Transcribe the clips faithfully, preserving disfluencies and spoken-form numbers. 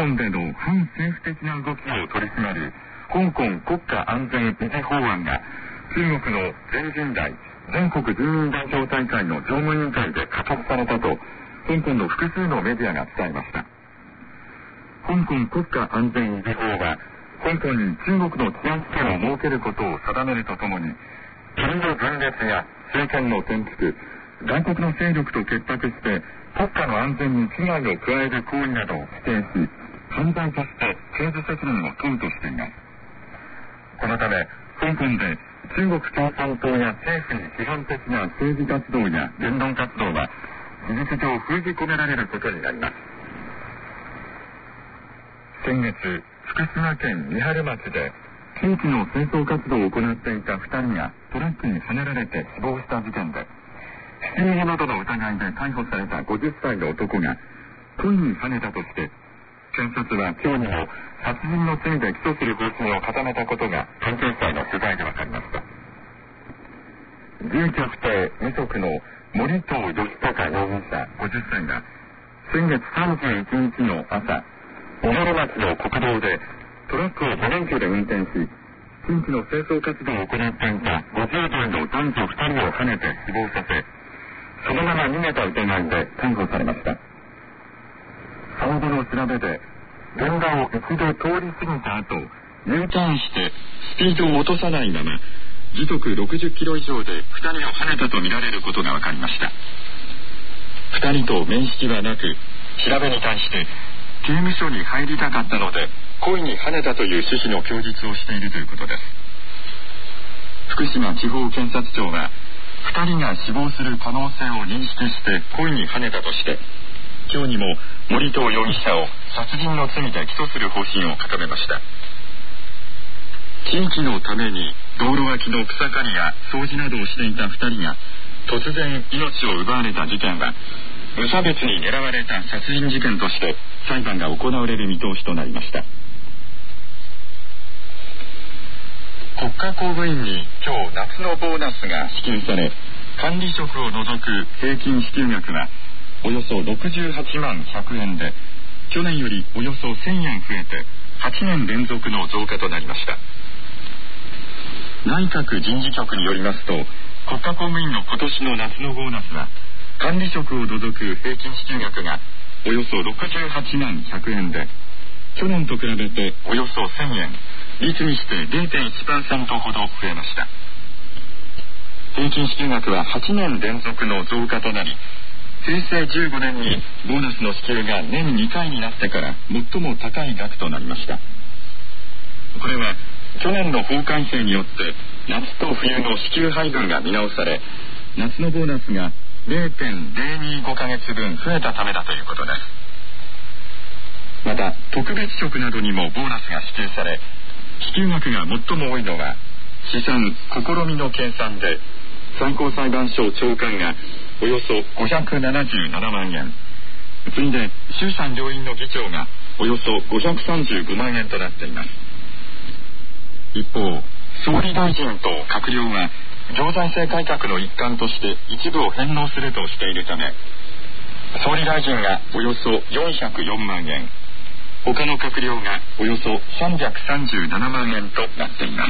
港での反政府的な動きを取り締まる香港国家安全維持法案が中国の全人代全国人民代表大会の常務委員会で可決されたと香港の複数のメディアが伝えました。香港国家安全維持法は香港に中国の治安機関を設けることを定めるとともに国の分裂や政権の転覆、外国の勢力と結託して国家の安全に危害を加える行為などを規定し、犯罪として刑事責任を問うとしています。このため香港で中国共産党や政府に批判的な政治活動や言論活動は事実上封じ込められることになります。先月、福島県三春町で地域の清掃活動を行っていたふたりがトラックにはねられて死亡した事件で、ひき逃げなどの疑いで逮捕されたごじゅっさいの男が故意にはねたとして検察は今日にも殺人の罪で起訴する方針を固めたことが関係者への取材で分かりました。住居不定無職の森藤義孝容疑者ごじゅっさいが先月さんじゅういちにちの朝、小原町の国道でトラックを無免許で運転し、地域の清掃活動を行っていたごじゅうだいの男女ふたりをはねて死亡させ、そのまま逃げた疑いで逮捕されました。その後の調べで、現場を一度通り過ぎた後、U ターンしてスピードを落とさないまま、時速ろくじゅっキロ以上でふたりをはねたとみられることが分かりました。ふたりと面識はなく、調べに対して、刑務所に入りたかったので、故意にはねたという趣旨の供述をしているということです。福島地方検察庁は、ふたりが死亡する可能性を認識して故意にはねたとして、今日にも森藤容疑者を殺人の罪で起訴する方針を固めました。地域のために道路脇の草刈りや掃除などをしていたふたりが突然命を奪われた事件は、無差別に狙われた殺人事件として裁判が行われる見通しとなりました。国家公務員に今日夏のボーナスが支給され、管理職を除く平均支給額はおよそろくじゅうはちまんひゃくえんで、去年よりおよそせんえん増えてはちねん連続の増加となりました。内閣人事局によりますと、国家公務員の今年の夏のボーナスは管理職を除く平均支給額がおよそろくじゅうはちまんひゃくえんで、去年と比べておよそせんえん、率にして れいてんいちパーセント ほど増えました。平均支給額ははちねん連続の増加となり、平成じゅうごねんにボーナスの支給が年にかいになってから最も高い額となりました。これは去年の法改正によって夏と冬の支給配分が見直され、夏のボーナスが れいてんぜろにご ヶ月分増えたためだということです。また特別職などにもボーナスが支給され、支給額が最も多いのは試算試みの計算で、最高裁判所長官がおよそごひゃくななじゅうななまんえん、次いで衆参両院の議長がおよそごひゃくさんじゅうごまんえんとなっています。一方、総理大臣と閣僚は行財政改革の一環として一部を返納するとしているため、総理大臣がおよそよんひゃくよんまんえん、他の閣僚がおよそさんびゃくさんじゅうななまんえんとなっています。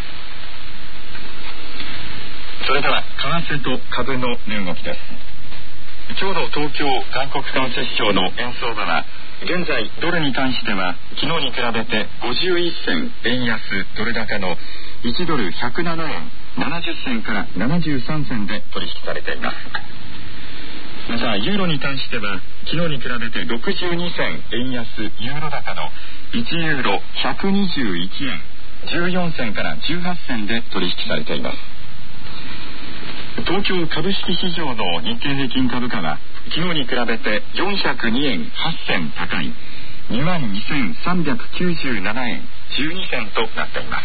それでは為替と株の値動きです。今日の東京外国為替市場の円相場は、現在ドルに対しては昨日に比べてごじゅういっせん円安ドル高のいちドルひゃくななえんななじゅっせんからななじゅうさんせんで取引されています。またユーロに対しては昨日に比べてろくじゅうにせん円安ユーロ高のいちユーロひゃくにじゅういちえんじゅうよんせんからじゅうはっせんで取引されています。東京株式市場の日経平均株価は昨日に比べてよんひゃくにえんはっせん高い にまんにせんさんびゃくきゅうじゅうななえんじゅうにせんとなっています。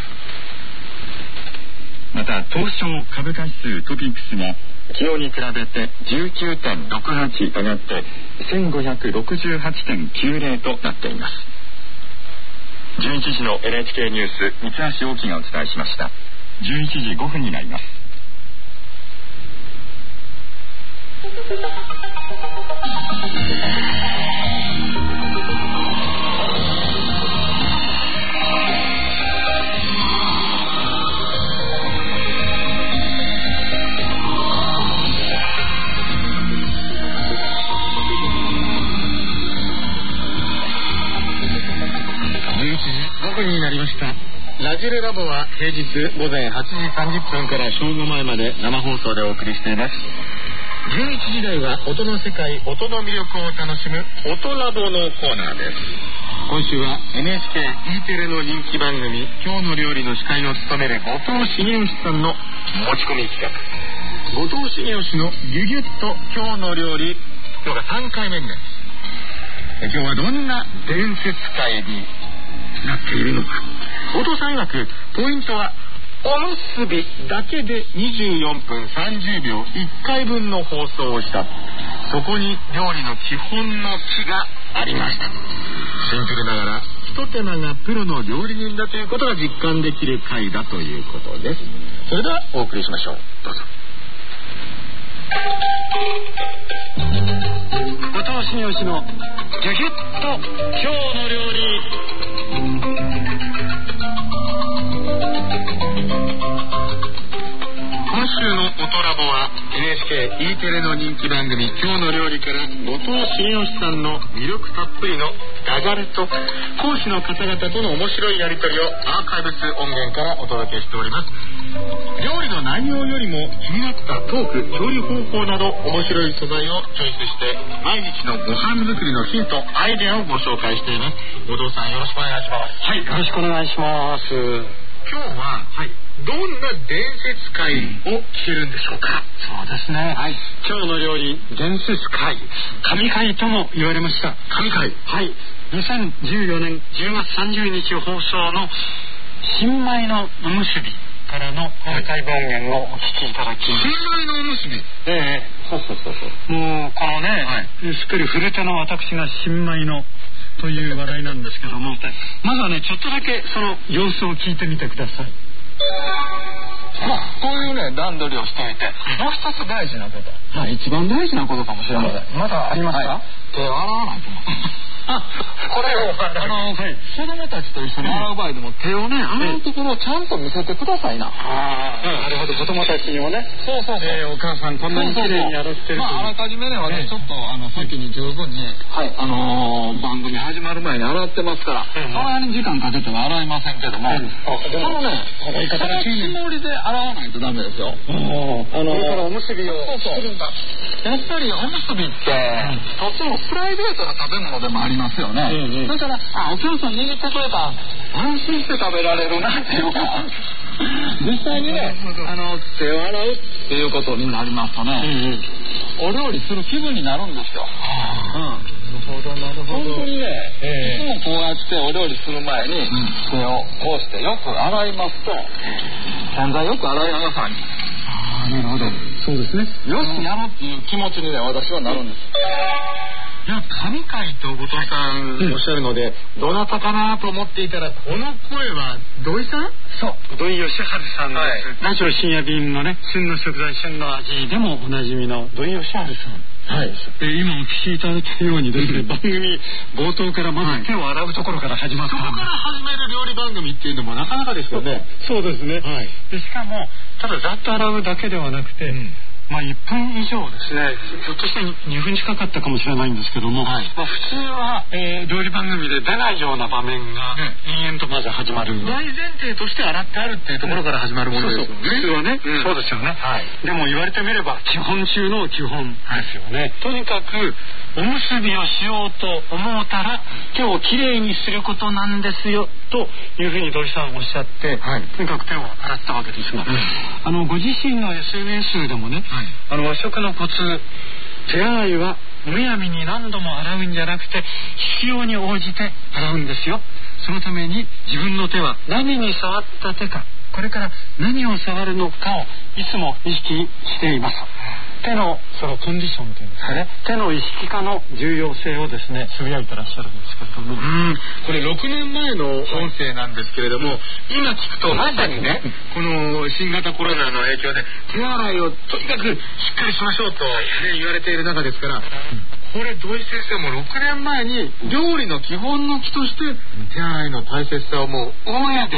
また東証株価指数トピックスが昨日に比べて じゅうきゅうてんろくはち 上がってせんごひゃくろくじゅうはちてんきゅうぜろ となっています。じゅういちじの エヌエイチケー ニュース三橋大樹がお伝えしました。じゅういちじごふんになります。 いちじごふんになりました。ラジレラボは平日午前はちじさんじゅっぷんから正午前まで生放送でお送りしています。じゅういちじ台は音の世界、音の魅力を楽しむ音ラボのコーナーです。今週は エヌエイチケー E テレの人気番組今日の料理の司会を務める後藤茂義さんの持ち込み企画、後藤茂義のギュギュッと今日の料理、今日がさんかいめです。今日はどんな伝説会になっているのか。後藤さん曰くポイントはおむすびだけでにじゅうよんぷんさんじゅうびょういっかいぶんの放送をした。そこに料理の基本の木がありました。シンプルながら一手間がプロの料理人だということが実感できる回だということです。それではお送りしましょう。どうぞ。後藤茂義のギュギュッと今日の料理。今週の音ラボは エヌエイチケー E テレの人気番組今日の料理から後藤茂義さんの魅力たっぷりのダジャレと講師の方々との面白いやり取りをアーカイブス音源からお届けしております。料理の内容よりも気になったトーク、調理方法など面白い素材をチョイスして毎日のご飯作りのヒント、アイデアをご紹介しています。後藤さんよろしくお願いします。はい、よろしくお願いします。今日は、はい、どんな伝説会を聞けるんでしょうか。そうですね、はい、今日の料理伝説会、神回とも言われました。神回、はい、にせんじゅうよねんじゅうがつさんじゅうにち放送の新米のおむすびからのアーカイブ音源をお聞きいただきます。新米のおむすび、ええ、そうそうそうそう、もうこのね、はい、すっかり古手の私が新米のという話題なんですけども、まずはねちょっとだけその様子を聞いてみてください。まあ、こういうね段取りをしておいて、もう一つ大事なこと、はい、一番大事なことかもしれません。まだありますか、はい、手を洗わないと思うあ、これをあの、はい、子供たちと一緒に洗う場合でも手をね洗うところをちゃんと見せてくださいな。ああ、なるほど、子供たちにもね、そうそうそう、えー、お母さんこんなに綺麗に洗ってると、まあ、あらかじめね私ちょっとあの先に十分に、はい、あのー、番組始まる前に洗ってますから、その間に時間かけては洗いませんけども、うん、そのねそのつもりで洗わないとダメですよ。あのー、これからおむすびを作るんだ。やっぱりおむすびって、うん、とってもプライベートな食べ物でもありますよね。うんうん、だからあお客さん握ってくれた安心して食べられるなっていうか実際にねあの手を洗うっていうことになりますとね、うんうん、お料理する気分になるんですよ。うん、なるほどなるほど。本当にね、えー、いつもこうやってお料理する前に、うん、手をこうしてよく洗いますと、洗剤よく洗いなさい。ああ、なるほど、そうですね。よしやろうっていう気持ちにね私はなるんです。いや、神回と後藤さんおっしゃるので、うん、どなたかなと思っていたら、この声は土井さん？そう、土井善晴さんです。ラジオ深夜便のね、旬の食材旬の味でもおなじみの土井善晴さん。はい、で今お聞きいただいたようにですね、番組冒頭からまず手を洗うところから始まったんで、そこから始める料理番組っていうのもなかなかですよね。そうですね、はい、でしかもただざっと洗うだけではなくて、うん、まあいっぷん以上ですね、ひょっとしてにふん近かったかもしれないんですけども、はい、まあ、普通は、えー、料理番組で出ないような場面が、ね、延々とまず始まる。大前提として洗ってあるっていうところから始まるものですよね。そうそう、普通はね、うん、そうですよね、はい、でも言われてみれば基本中の基本ですよね、はい、とにかくおむすびをしようと思うたら手をきれいにすることなんですよというふうに土井さんおっしゃって、はい、とにかく手を洗ったわけですが、うん、あのご自身の エスエヌエス でもね、はい、あの和食のコツ、手洗いはむやみに何度も洗うんじゃなくて必要に応じて洗うんですよ。そのために自分の手は何に触った手か、これから何を触るのかをいつも意識しています。手のそのコンディションというんですかね、手の意識化の重要性をですねつぶやいてらっしゃるんですけれども、うん、これろくねんまえの音声なんですけれども、はい、今聞くとまさにねこの新型コロナの影響で手洗いをとにかくしっかりしましょうと、ね、言われている中ですから、うん、これ土井先生もろくねんまえに料理の基本の木として手洗いの大切さをもう大家で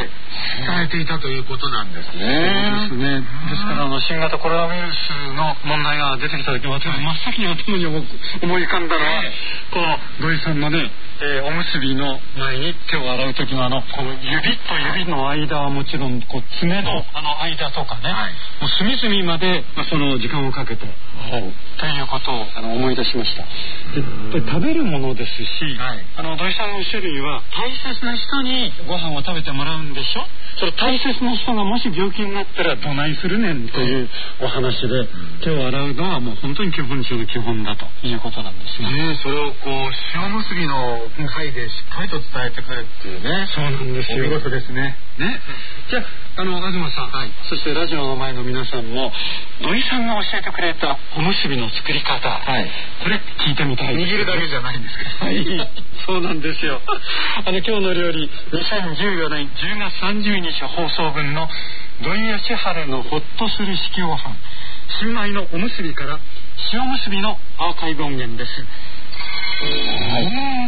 伝えていたということなんですね。 そうですね。ですからあの新型コロナウイルスの問題が出てきた時、私真っ先に頭に思い浮かんだのは、この土井さんのね、えー、おむすびの前に手を洗う時のあのこの指と指の間はもちろんこう爪のあの間とかね、はい、もう隅々まで、まあ、その時間をかけて、はい、ということをあの思い出しました。で、で食べるものですし、はい、あの土井さんのおっしゃるには大切な人にご飯を食べてもらうんでしょ。それ大切な人がもし病気になったらどないするねんというお話で、うん、手を洗うのはもう本当に基本中の基本だということなんですね。 ね、それをこう塩むすびの回でしっかりと伝えてくれっていうね。 そうなんですよ。 お見事ですね。 ね、じゃあ、あの東さん、はい、そしてラジオの前の皆さんも土井さんが教えてくれたおむすびの作り方、はい、これ聞いてみたいです。 握るだけじゃないんですけど、はい、 そうなんですよ。あの今日の料理にせんじゅうよねんじゅうがつさんじゅうにち放送分の土井善晴のほっとする式ご飯新米のおむすびから塩むすびのアーカイブ音源です。はい、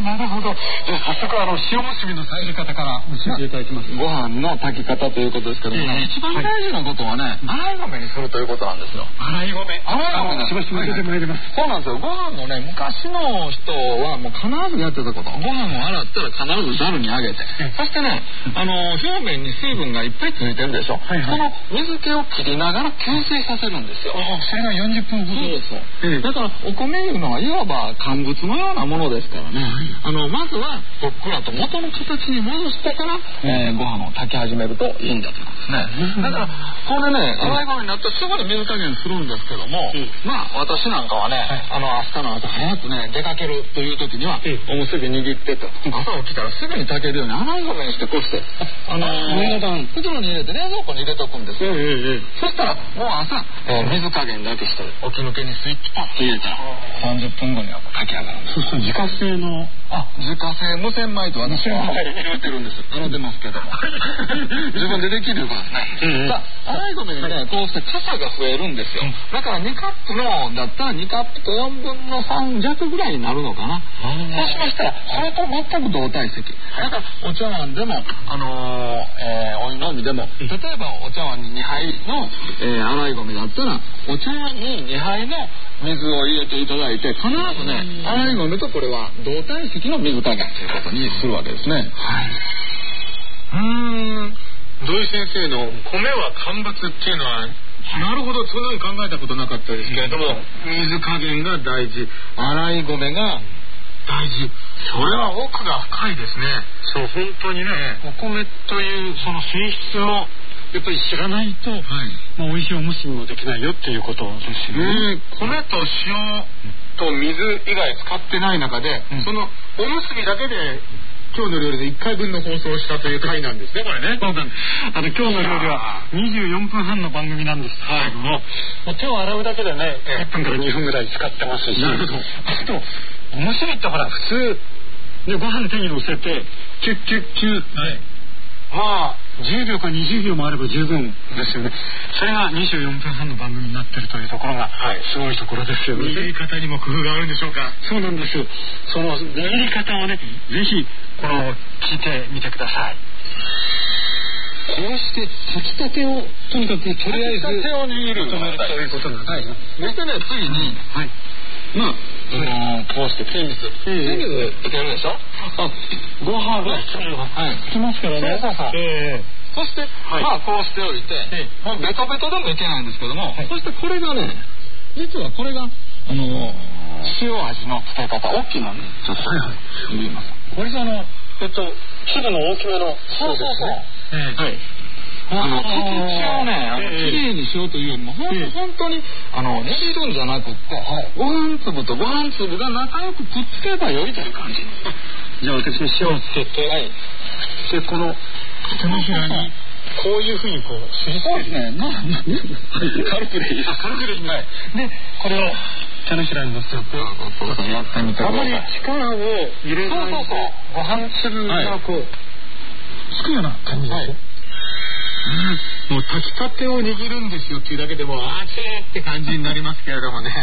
なるほど。じゃあ早速あの塩むすびの作り方から教えていただきます。 ご飯の炊き方ということですけども、ね、一番大事なことはね、洗い米にするということなんですよ。 洗い米。洗い米ね。しばしば出てまいります。 そうなんですよ。ご飯のね、昔の人はもう必ずやってたこと。ご飯を洗ったら必ずざるにあげて、そしてね、あの表面に水分がいっぱいついてるでしょ。はいはい、その水気を切りながら吸水させるんですよ。 あ、それがよんじゅっぷんほど。 そうです。ええ、だからお米いうのはいわば乾物のようなものですからね、はい、あのまずはふっくらと元の形に戻してから、えー、ご飯を炊き始めるといいんだと思うんですね。だからこれね、洗い米になってすぐに水加減するんですけども、うん、まあ私なんかはね、はい、あの明日の朝早くね出かけるという時には、うん、おむすび握ってと朝起きたらすぐに炊けるように洗い米にしてこうしてあのー、袋に入れて冷蔵庫に入れておくんですよ。うんうんうん、そしたらもう朝、えー、水加減だけして起き抜けにスイッチパッと入れたらさんじゅっぷんごには炊き上がるんです。 自家製のあ自家製無洗米と私は言ってるんです。あの出ますけども自分でできることですね。さあ洗い米がねこうして傘が増えるんですよ。だからにカップのだったらにカップとよんぶんのさん弱ぐらいになるのかな。そうしましたらそれと全く同体積。だからお茶碗でもあのーえー、お湯飲みでも例えばお茶碗ににはいの、えー、洗い米だったらお茶碗ににはいの水を入れていただいて必ずね洗い米とこれは同体積の水加減ということにするわけですね。はい、 うーん土井先生の米は干ばつっていうのはなるほど、そんなに考えたことなかったですけれども、水加減が大事、洗い米が大事、それは奥が深いですね。 そう、本当にね、お米というその性質をやっぱり知らないと、はい、まあ、美味しいおむすびもできないよっていうことですよね。 米と塩と水以外使ってない中で、うん、そのおむすびだけで今日の料理でいっかいぶんの放送をしたという回なんですね、これね。 そうなんです。あの今日の料理はにじゅうよんぷんはんの番組なんですけれども、はい、もう手を洗うだけでね、いっぷんからにふんぐらい使ってますし、なるほど。あとおむすびってほら普通でご飯手に乗せてキュッキュッキュッ、はい、まあじゅうびょうかにじゅうびょうもあれば十分ですよね。それがにじゅうよんぷんはんの番組になってるというところがすごいところですよね。 握り方にも工夫があるんでしょうか。 そうなんです。その握り方をね、ぜひこの聞いてみてください。こうして炊きたてをとにかくとりあえず炊きたてを握るということなんですね。 そしてね、次に、はい、まあ、あのー、こうして天水天水つけるでしょ。あ、 ご飯がつきますからね。 そうそうそう、えー、そして、はい、まあこうしておいて、えー、もうベトベトでもいけないんですけども、はい、そしてこれがね、実はこれがあのー、塩味の使い方大きなね、ちょっと見ます。 これがあのえっと粒の大きめの、 そうそうそう、えー、はい、あの形をね、あの綺麗にしようというよりも、ほんと本当にあの握るんじゃなくって、はい、ご飯粒とご飯粒が仲良くくっつけばよいという感じ。 じゃあ私塩をつけて、はい、でこの手のひらにこういうふうにこうすりつける。そうですね。まあ、 軽くでいいです。 軽くでいい。はい。でこれを手のひらに乗せて、 やってみてください。 あまり力を入れないで、そうそうそう、ご飯粒がこう、はい、つくような感じですよ。はい、 うん、もう炊きたてを握るんですよっていうだけでもあーちーって感じになりますけれどもね。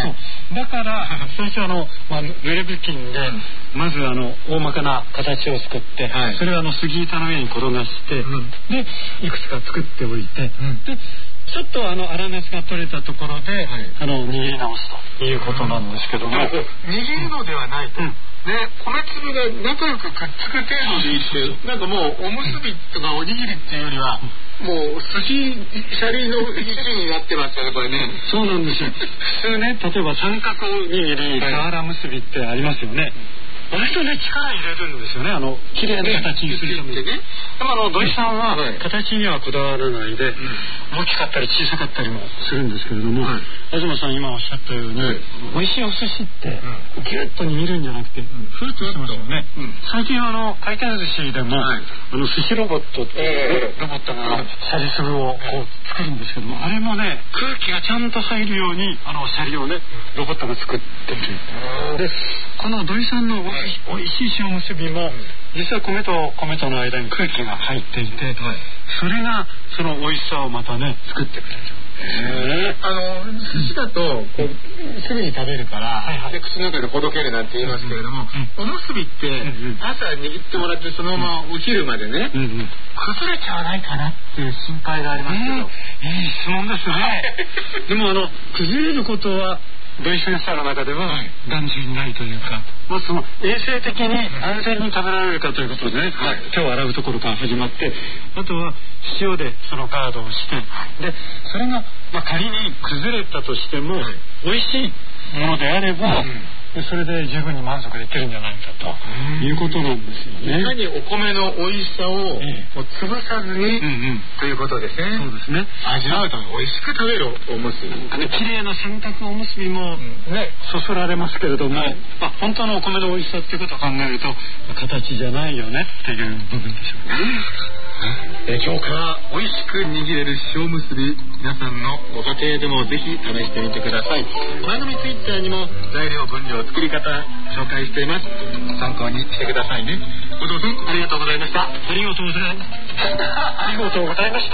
だから最初あの、まあ、濡れ布巾でまずあの大まかな形を作って、はい、それをあの杉板の上に転がして、うん、でいくつか作っておいて、うん、でちょっとあの粗熱が取れたところで、はい、あの握り直すということなんですけども、 うん、握るのではないと、うん、ね、米粒が仲良くくっつく程度でいいってなんかもうおむすびとかおにぎりっていうよりはもう寿司シャリの一種になってますよねこれね。 そうなんですよ。普通ね、例えば三角おにぎり、俵結びってありますよね。割とね力入れるんですよね、あの綺麗な形にするために。でもあの土井さんは形にはこだわらないで、大きかったり小さかったりもするんですけれども、東さん今おっしゃったように、美味しいお寿司ってギュッと握るんじゃなくてふるっとしますよね。最近あの回転寿司でもあの寿司ロボットってロボットがシャリ粒をこう作るんですけども、あれもね空気がちゃんと入るようにあのシャリをねロボットが作っている。でこの土井さんのおいしい塩むすびも実は米と米との間に空気が入っていて、はい、それがその美味しさをまたね作ってくれる。 へあの寿司だとこうすぐに食べるから、はいはい、で口の中でほどけるなんて言いますけれども、うんうん、おむすびって朝握ってもらってそのままお昼までね、うんうん、崩れちゃわないかなっていう心配がありますけど、 えー、いい質問ですね。でもあの崩れることは土井先生の中では断じにないというか、まあ、その衛生的に安全に食べられるかということでね、はい、手を洗うところから始まって、あとは塩でそのガードをして、でそれが、まあ、仮に崩れたとしても、はい、美味しいものであれば、うんでそれで十分に満足できるんじゃないかということなんですよね。 いかにお米の美味しさを、ええ、潰さずに、うんうん、ということですね。 そうですね。 味わうと美味しく食べるおむすび。 綺麗な三角おむすびも、うん、ねそそられますけれども、はい、まあ、本当のお米の美味しさっていうことを考えると形じゃないよねっていう部分でしょうね。 え今日から美味しく握れる塩むすび、皆さんのご家庭でもぜひ試してみてください。番組ツイッターにも材料分量作り方紹介しています。参考にしてくださいね。後藤さんありがとうございました。 ありがとうございますありがとうございました。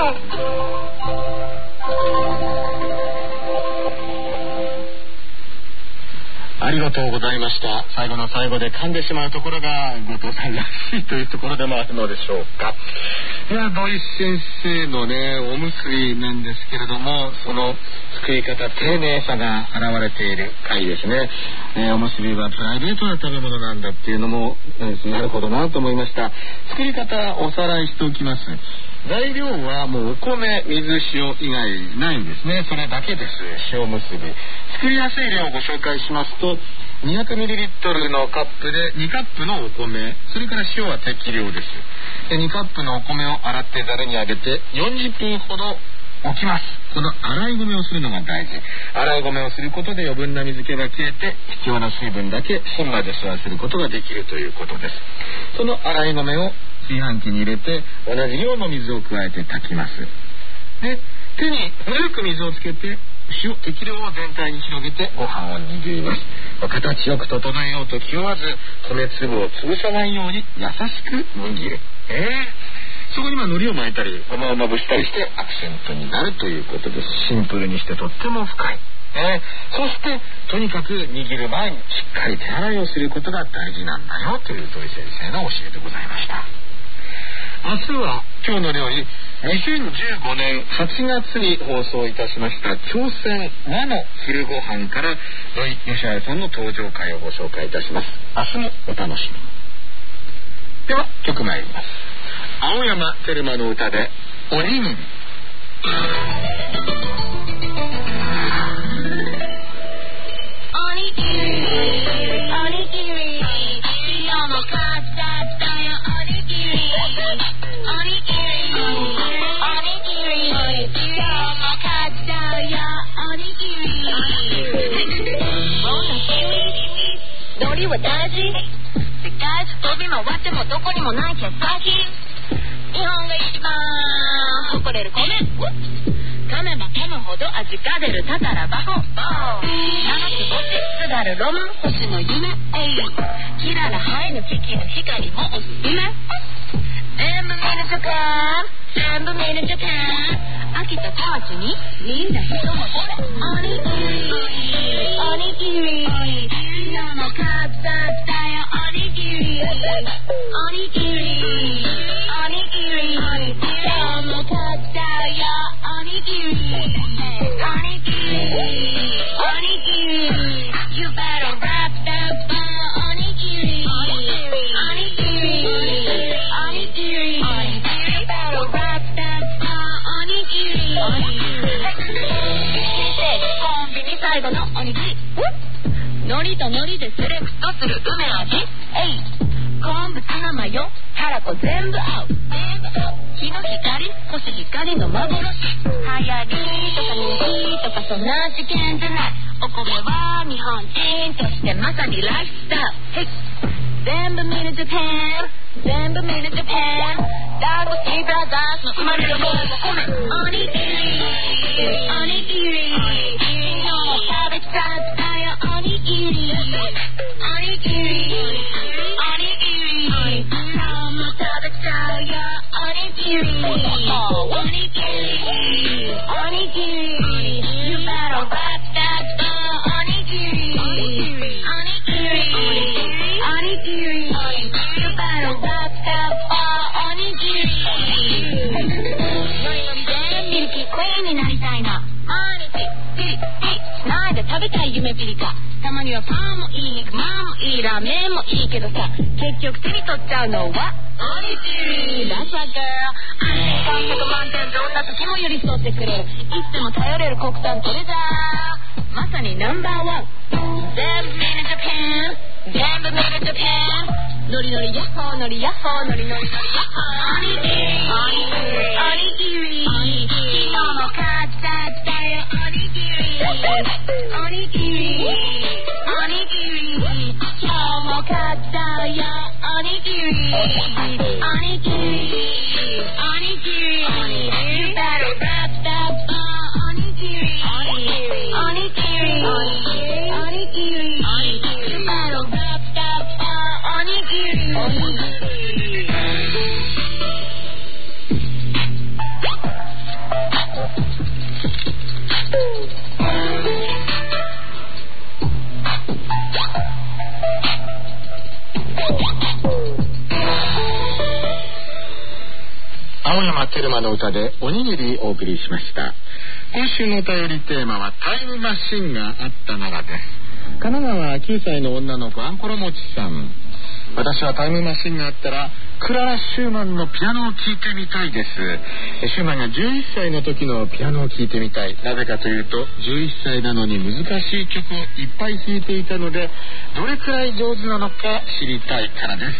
ありがとうございました。最後の最後で噛んでしまうところが後藤さんらしいというところでもあるのでしょうか。いや土井先生のねおむすびなんですけれども、その作り方丁寧さが現れている回ですね。えー、おむすびはプライベートな食べ物なんだっていうのも、えー、なるほどなと思いました。作り方おさらいしておきます。材料はもうお米、水、塩以外ないんですね。それだけです。塩むすび作りやすい量をご紹介しますと、にひゃくミリリットルのカップでにカップのお米、それから塩は適量です。でにカップのお米を洗ってざるにあげてよんじゅっぷんほど置きます。この洗い米をするのが大事。洗い米をすることで余分な水気が消えて必要な水分だけ芯まで吸わせることができるということです。その洗い米を炊飯器に入れて同じ量の水を加えて炊きます。で手に古く水をつけて塩適量を全体に広げてご飯を握ります。形よく整えようと気負わず米粒を潰さないように優しく握る。えー、そこにまあ海苔を巻いたりごまをまぶしたりしてアクセントになるということです。シンプルにしてとっても深い。えー、そしてとにかく握る前にしっかり手洗いをすることが大事なんだよという土井先生の教えでございました。明日は今日の料理にせんじゅうごねんはちがつに放送いたしました朝鮮和の昼ご飯から土井善晴さんの登場回をご紹介いたします。明日もお楽しみに。では曲参ります。青山テルマの歌でおにぎり。おにぎりおにぎり今日も買っちゃったよおにぎりおにぎりおにぎり今日も買っちゃうよおにぎり海苔は大事。世界飛び回ってもどこにもない傑作品。日本が一番誇れる米。噛めば噛むほど味が出る宝箱。七つ星すだるロム星の夢。キララハイの危機の光もおすすめ。全部見るとか全部見るとか秋田小町にみんな人もおにぎりおにぎり昨日も買ったよおにぎりおにぎりおにぎり今日も買ったよおにぎりおにぎりおにぎり You better wrap that ball おにぎりおにぎりおにぎり You better wrap that ball おにぎりおにぎりコンビニ最後のおにぎり海苔と海苔でセレクトする梅味えい昆布ツナマヨたらこ全部合う日の光コシヒカリの幻流行りとか人気とかそんな事件じゃないお米は日本人としてまさにライフスタイル全部見るジャパン全部見るジャパンダンゴシーブラザーズの生まれるもの米おにぎりおにぎり昨日も食べちゃったよおにぎりおにぎりおにぎり今日も食べちゃうよおにぎりおにぎりおにぎり You better wrap that ball おにぎりおにぎりおにぎり You better wrap that ball おにぎりノリノリでミルキークイーンになりたいな毎日ピリピリしないで食べたい夢ピリカたまにはパンもいい肉まんもいいラーメンもいいけどさ結局手に取っちゃうのはおにぎり That's a girl 安心感ひゃくまんてんどんな時も寄り添ってくれるいつでも頼れる国産トレジャーまさにナンバーワン全部見るジャパン全部見るジャパンノリノリヤッホーノリヤッホーノリノリノリヤッホーおにぎりおにぎり昨日も買っちゃったよおにぎりおにぎりおにぎり今日も買ったよおにぎりおにぎりおにぎり You better wrap that ball おにぎりおにぎりおにぎりおにぎり You better wrap that ball おにぎりおにぎり青山テルマの歌でおにぎりお送りしました。今週のお便りテーマはタイムマシンがあったならです。神奈川きゅうさいの女の子アンコロモチさん、私はタイムマシンがあったらクララ・シューマンのピアノを聴いてみたいです。シューマンがじゅういっさいの時のピアノを聴いてみたい。なぜかというとじゅういっさいなのに難しい曲をいっぱい弾いていたのでどれくらい上手なのか知りたいからです。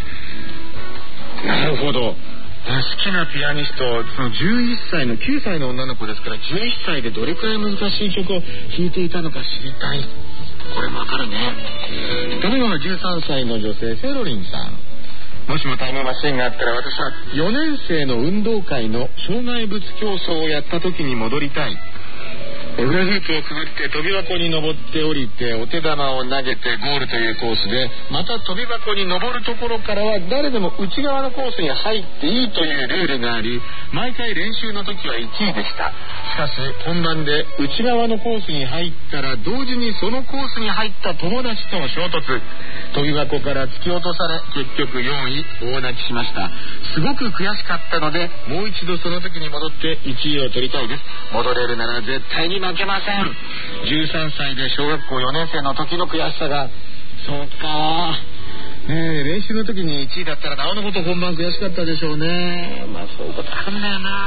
なるほど。好きなピアニスト、そのじゅういっさいのきゅうさいの女の子ですからじゅういっさいでどれくらい難しい曲を弾いていたのか知りたい。これもわかるね。例えばじゅうさんさいの女性セロリンさん、もしもタイムマシンがあったら私はよねん生の運動会の障害物競争をやった時に戻りたい。フラフープをくぐって飛び箱に登って降りてお手玉を投げてゴールというコースで、また飛び箱に登るところからは誰でも内側のコースに入っていいというルールがあり、毎回練習の時はいちいでした。しかし本番で内側のコースに入ったら同時にそのコースに入った友達との衝突、飛び箱から突き落とされ結局よんい大泣きしました。すごく悔しかったのでもう一度その時に戻っていちいを取りたいです。戻れるなら絶対に負けません。じゅうさんさいで小学校よねん生の時の悔しさが、そうかねえ、練習の時にいちいだったらなおのこと本番悔しかったでしょうね。まあそういうことあるんだよな。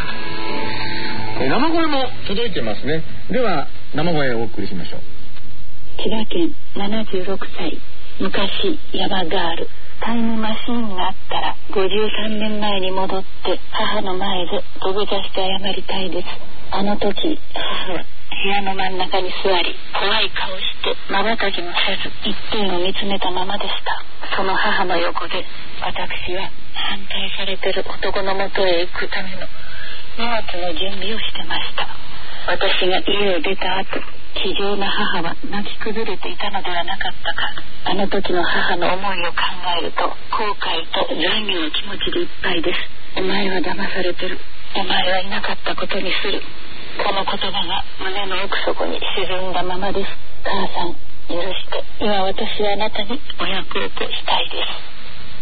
生声も届いてますね。では生声をお送りしましょう。 千葉県ななじゅうろくさい昔山ガール、タイムマシンがあったらごじゅうさんねんまえに戻って母の前で土下座して謝りたいです。あの時母は部屋の真ん中に座り怖い顔して瞬きもせず一点を見つめたままでした。その母の横で私は反対されてる男のもとへ行くための荷物の準備をしてました。私が家を出た後、気丈な母は泣き崩れていたのではなかったか。あの時の母の思いを考えると後悔と残念の気持ちでいっぱいです。お前は騙されてる、 お前はいなかったことにする。この言葉が胸の奥底に沈んだままです。母さん許して、今私はあなたに親孝行したいです。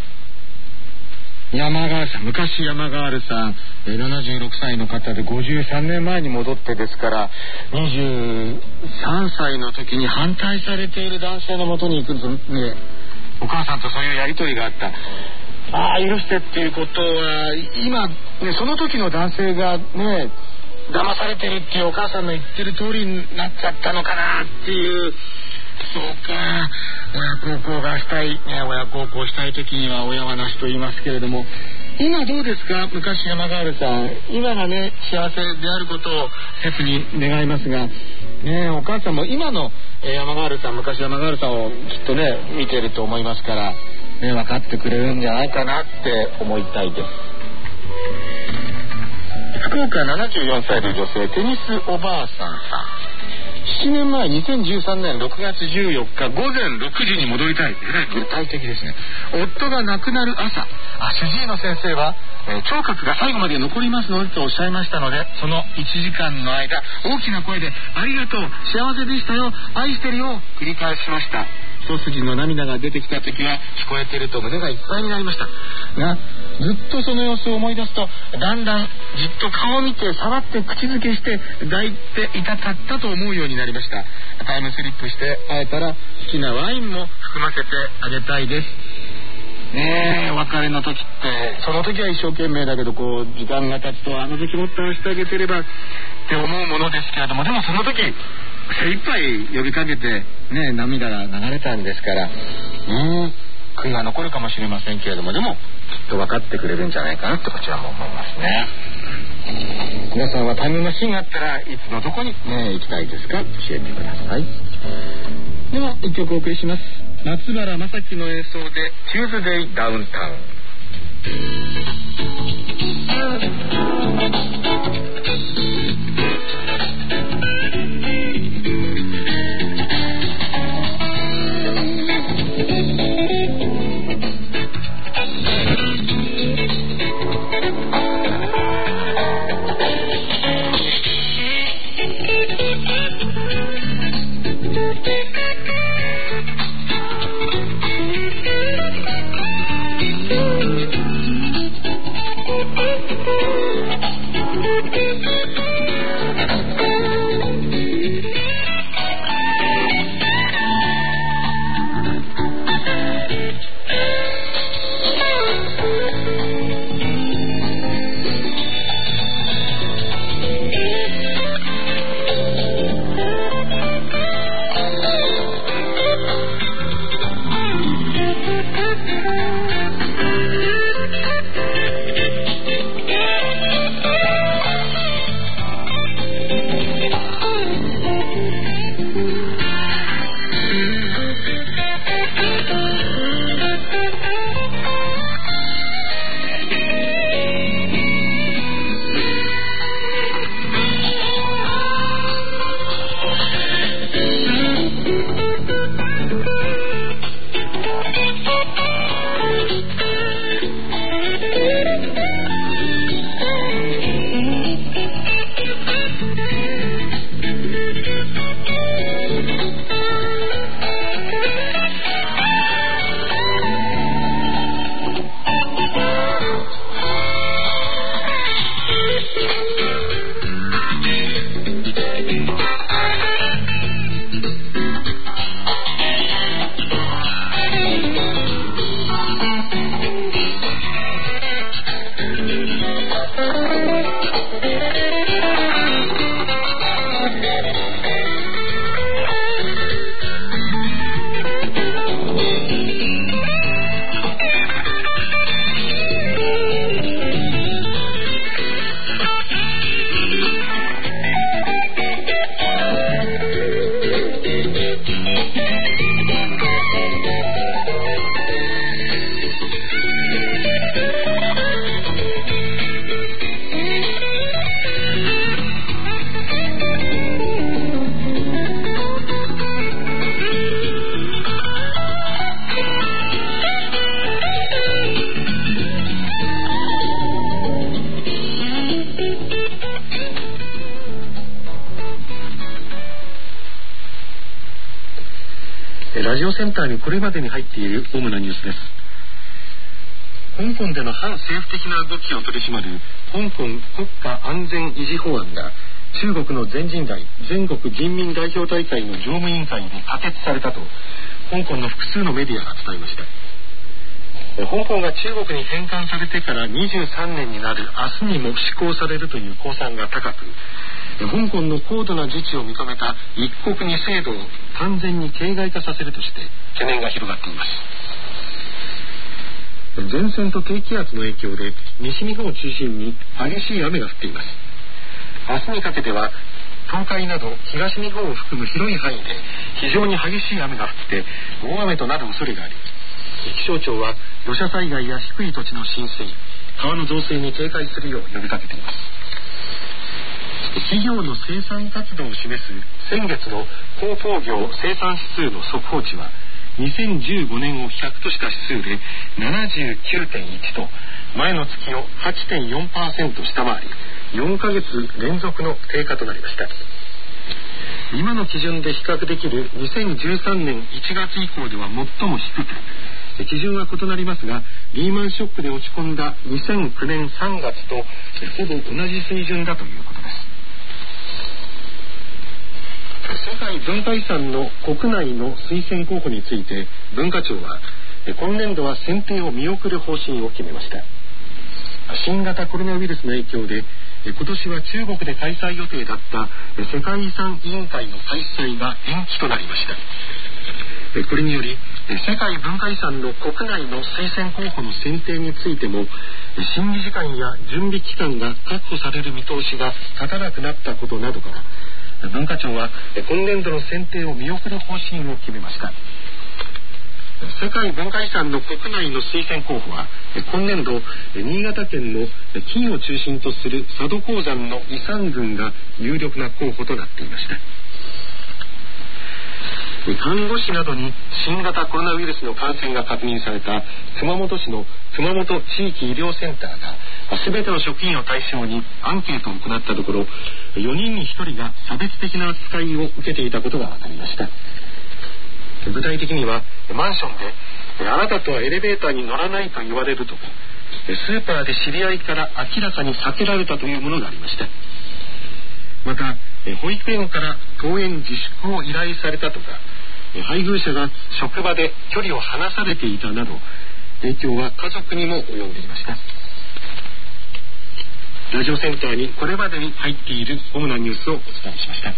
山ガールさん、昔山ガールさんななじゅうろくさいの方でごじゅうさんねんまえに戻ってですからにじゅうさんさいの時に反対されている男性のもとに行くとね、お母さんとそういうやり取りがあった。ああ許してっていうことは今、ね、その時の男性がね騙されてるっていうお母さんの言ってる通りになっちゃったのかなっていう。そうか、親孝行がしたい、ね、親孝行したい時には親はなしと言いますけれども、今どうですか。昔山ガールさん、今がね幸せであることを切に願いますが、ね、お母さんも今の山ガールさん、昔山ガールさんをきっとね見てると思いますから、ね、分かってくれるんじゃないかなって思いたいです。福岡ななじゅうよんさいの女性、テニスおばあさんさん。ななねんまえにせんじゅうさんねんろくがつじゅうよっかごぜんろくじに戻りたい。えらい具体的ですね。夫が亡くなる朝、あ主治医の先生は、えー、聴覚が最後まで残りますのでとおっしゃいましたので、そのいちじかんの間大きな声でありがとう、幸せでしたよ、愛してるよ繰り返しました。一筋の涙が出てきた時は聞こえてると胸がいっぱいになりましたが、ずっとその様子を思い出すとだんだんじっと顔を見て触って口づけして抱いていたかったと思うようになりました。タイムスリップして会えたら好きなワインも含ませてあげたいですね。えお別れの時ってその時は一生懸命だけど、こう時間が経つとあの時もっとしてあげてればって思うものですけれども、でもその時精一杯呼びかけてね涙が流れたんですから、うん悔いが残るかもしれませんけれども、でもきっと分かってくれるんじゃないかなってこちらも思いますね。皆さんはタイムマシンがあったらいつのどこに、ね、行きたいですか教えてください。では一曲お送りします。松原正樹の演奏でチューズデイダウンタウン。 Thank you. ラジオセンターにこれまでに入っている主なニュースです。香港での反政府的な動きを取り締まる香港国家安全維持法案が中国の全人代全国人民代表大会の常務委員会に可決されたと香港の複数のメディアが伝えました。香港が中国に返還されてからにじゅうさんねんになる明日にも施行されるという公算が高く、香港の高度な自治を認めた一国二制度を完全に形骸化させるとして懸念が広がっています。前線と低気圧の影響で西日本を中心に激しい雨が降っています。明日にかけては東海など東日本を含む広い範囲で非常に激しい雨が降って大雨となる恐れがあり、気象庁は土砂災害や低い土地の浸水、川の増水に警戒するよう呼びかけています。企業の生産活動を示す先月の鉱工業生産指数の速報値はにせんじゅうごねんをひゃくとした指数で ななじゅうきゅうてんいち と前の月を はちてんよんパーセント 下回りよんかげつ連続の低下となりました。今の基準で比較できるにせんじゅうさんねんいちがつ以降では最も低く、基準は異なりますがリーマンショックで落ち込んだにせんきゅうねんさんがつとほぼ同じ水準だということです。世界文化遺産の国内の推薦候補について文化庁は今年度は選定を見送る方針を決めました。新型コロナウイルスの影響で今年は中国で開催予定だった世界遺産委員会の開催が延期となりました。これにより世界文化遺産の国内の推薦候補の選定についても審議時間や準備期間が確保される見通しが立たなくなったことなどから文化庁は今年度の選定を見送る方針を決めました。世界文化遺産の国内の推薦候補は今年度新潟県の金を中心とする佐渡鉱山の遺産群が有力な候補となっていました。看護師などに新型コロナウイルスの感染が確認された熊本市の熊本地域医療センターが全ての職員を対象にアンケートを行ったところよにんにひとりが差別的な扱いを受けていたことが分かりました。具体的にはマンションであなたとはエレベーターに乗らないと言われるとかスーパーで知り合いから明らかに避けられたというものがありました。また保育園から登園自粛を依頼されたとか配偶者が職場で距離を離されていたなど影響は家族にも及んでいました。ラジオセンターにこれまでに入っている主なニュースをお伝えしました。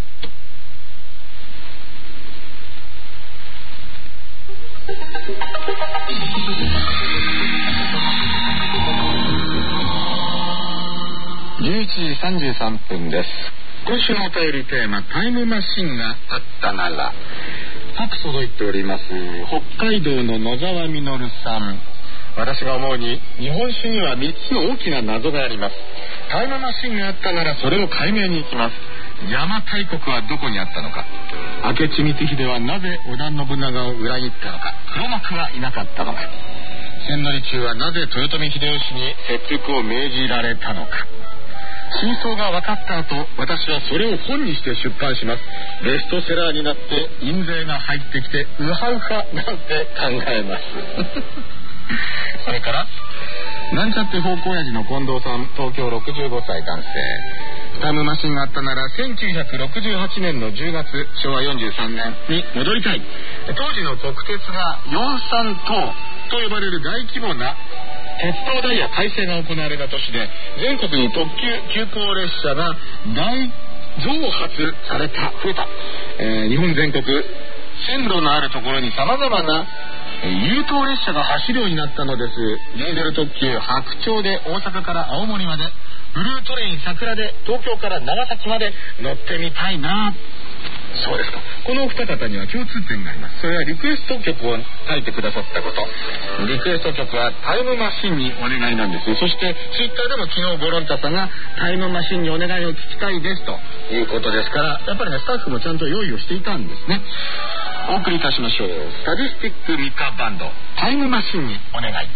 じゅういちじさんじゅうさんぷんです。今週のお便りテーマタイムマシンがあったならファックス届いております。北海道の野沢実さん、私が思うに日本史にはみっつの大きな謎があります。タイムマシンがあったならそれを解明に行きます。邪馬台国はどこにあったのか、明智光秀はなぜ織田信長を裏切ったのか、黒幕はいなかったのか、千利休はなぜ豊臣秀吉に切腹を命じられたのか、真相が分かった後私はそれを本にして出版します。ベストセラーになって印税が入ってきてウハウハなんて考えますそれからなんちゃって方向親父の近藤さん、東京ろくじゅうごさい男性。タイムマシンがあったならせんきゅうひゃくろくじゅうはちねんのじゅうがつしょうわよんじゅうさんねんに戻りたい。当時の国鉄がよんさんとうと呼ばれる大規模な鉄道ダイヤ改正が行われた年で全国に特急急行列車が大増発された増えた、えー、日本全国線路のあるところにさまざまな優等列車が走るようになったのです。ディーゼル特急白鳥で大阪から青森まで、ブルートレイン桜で東京から長崎まで乗ってみたいな。そうですか。このお二方には共通点があります。それはリクエスト曲を書いてくださったこと。リクエスト曲はタイムマシンにお願いなんです。そしてツイッターでも昨日ゴロンタさんがタイムマシンにお願いを聞きたいですということですから、やっぱりねスタッフもちゃんと用意をしていたんですね。お送りいたしましょう。スタディスティックミカバンドタイムマシンにお願い。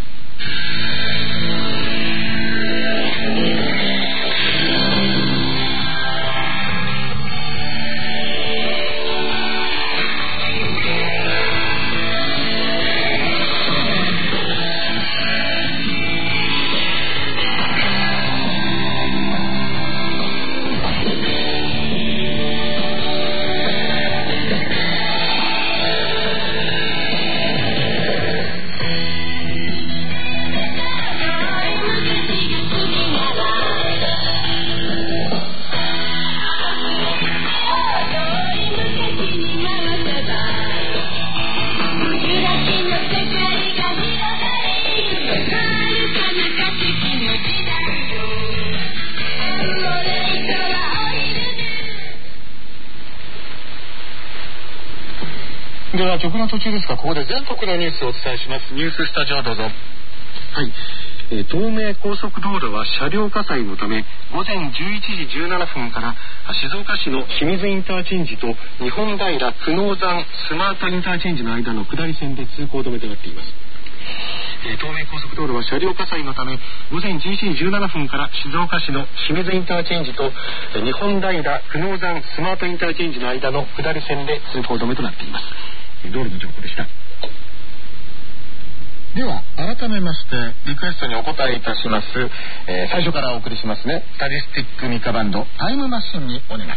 では曲の途中ですが、ここで全国のニュースをお伝えします。ニューススタジオどうぞ。 はい、えー、東名高速道路は車両火災のため午前じゅういちじじゅうななふんから静岡市の清水インターチェンジと日本平久能山スマートインターチェンジの間の下り線で通行止めとなっています。えー、東名高速道路は車両火災のため午前じゅういちじじゅうななふんから静岡市の清水インターチェンジと日本平久能山スマートインターチェンジの間の下り線で通行止めとなっています。えー、道路の情報でした。 では改めましてリクエストにお答えいたします、えー、最初からお送りしますね。スタディスティックミカバンドタイムマシンにお願い。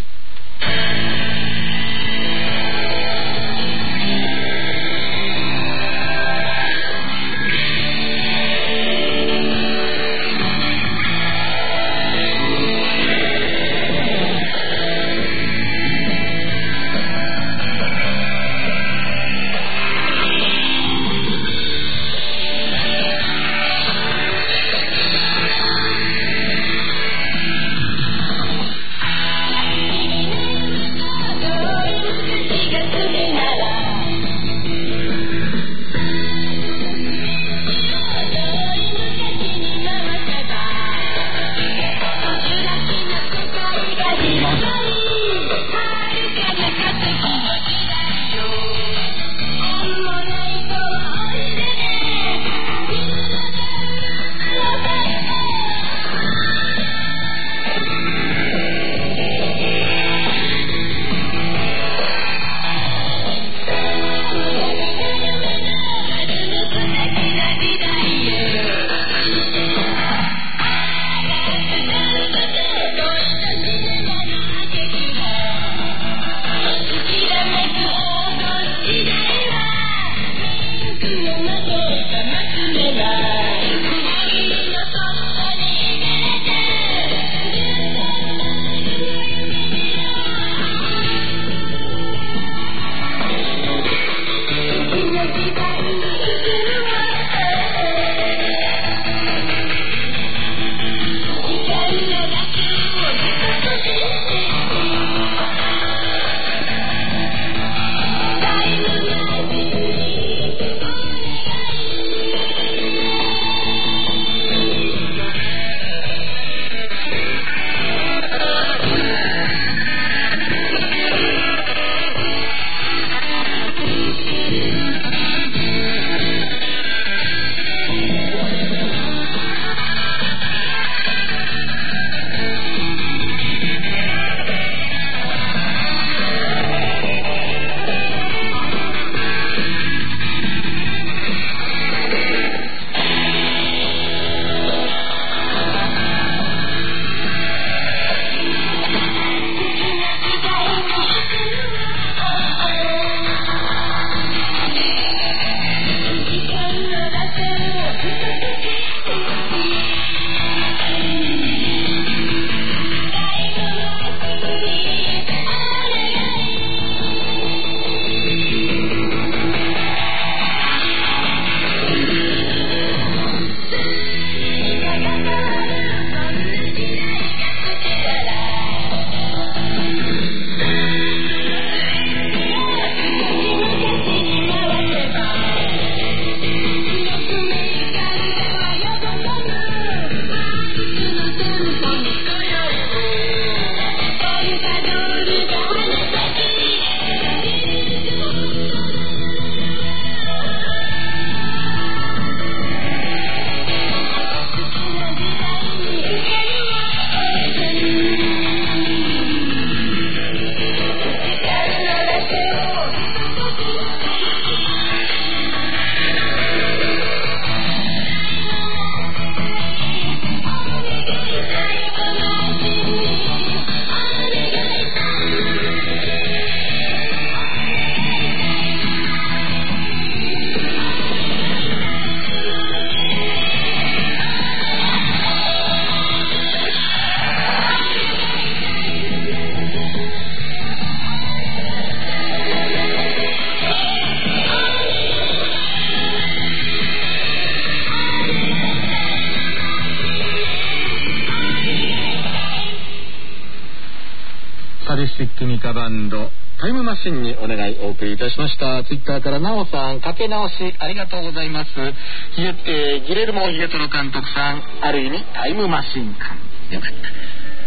スティックミカバンドタイムマシンにお願いお送りいたしました。ツイッターからなおさん、かけ直しありがとうございます。ヒゲ、えー、ギレルモ・ヒゲトロ監督さん、ある意味タイムマシン感、よかった、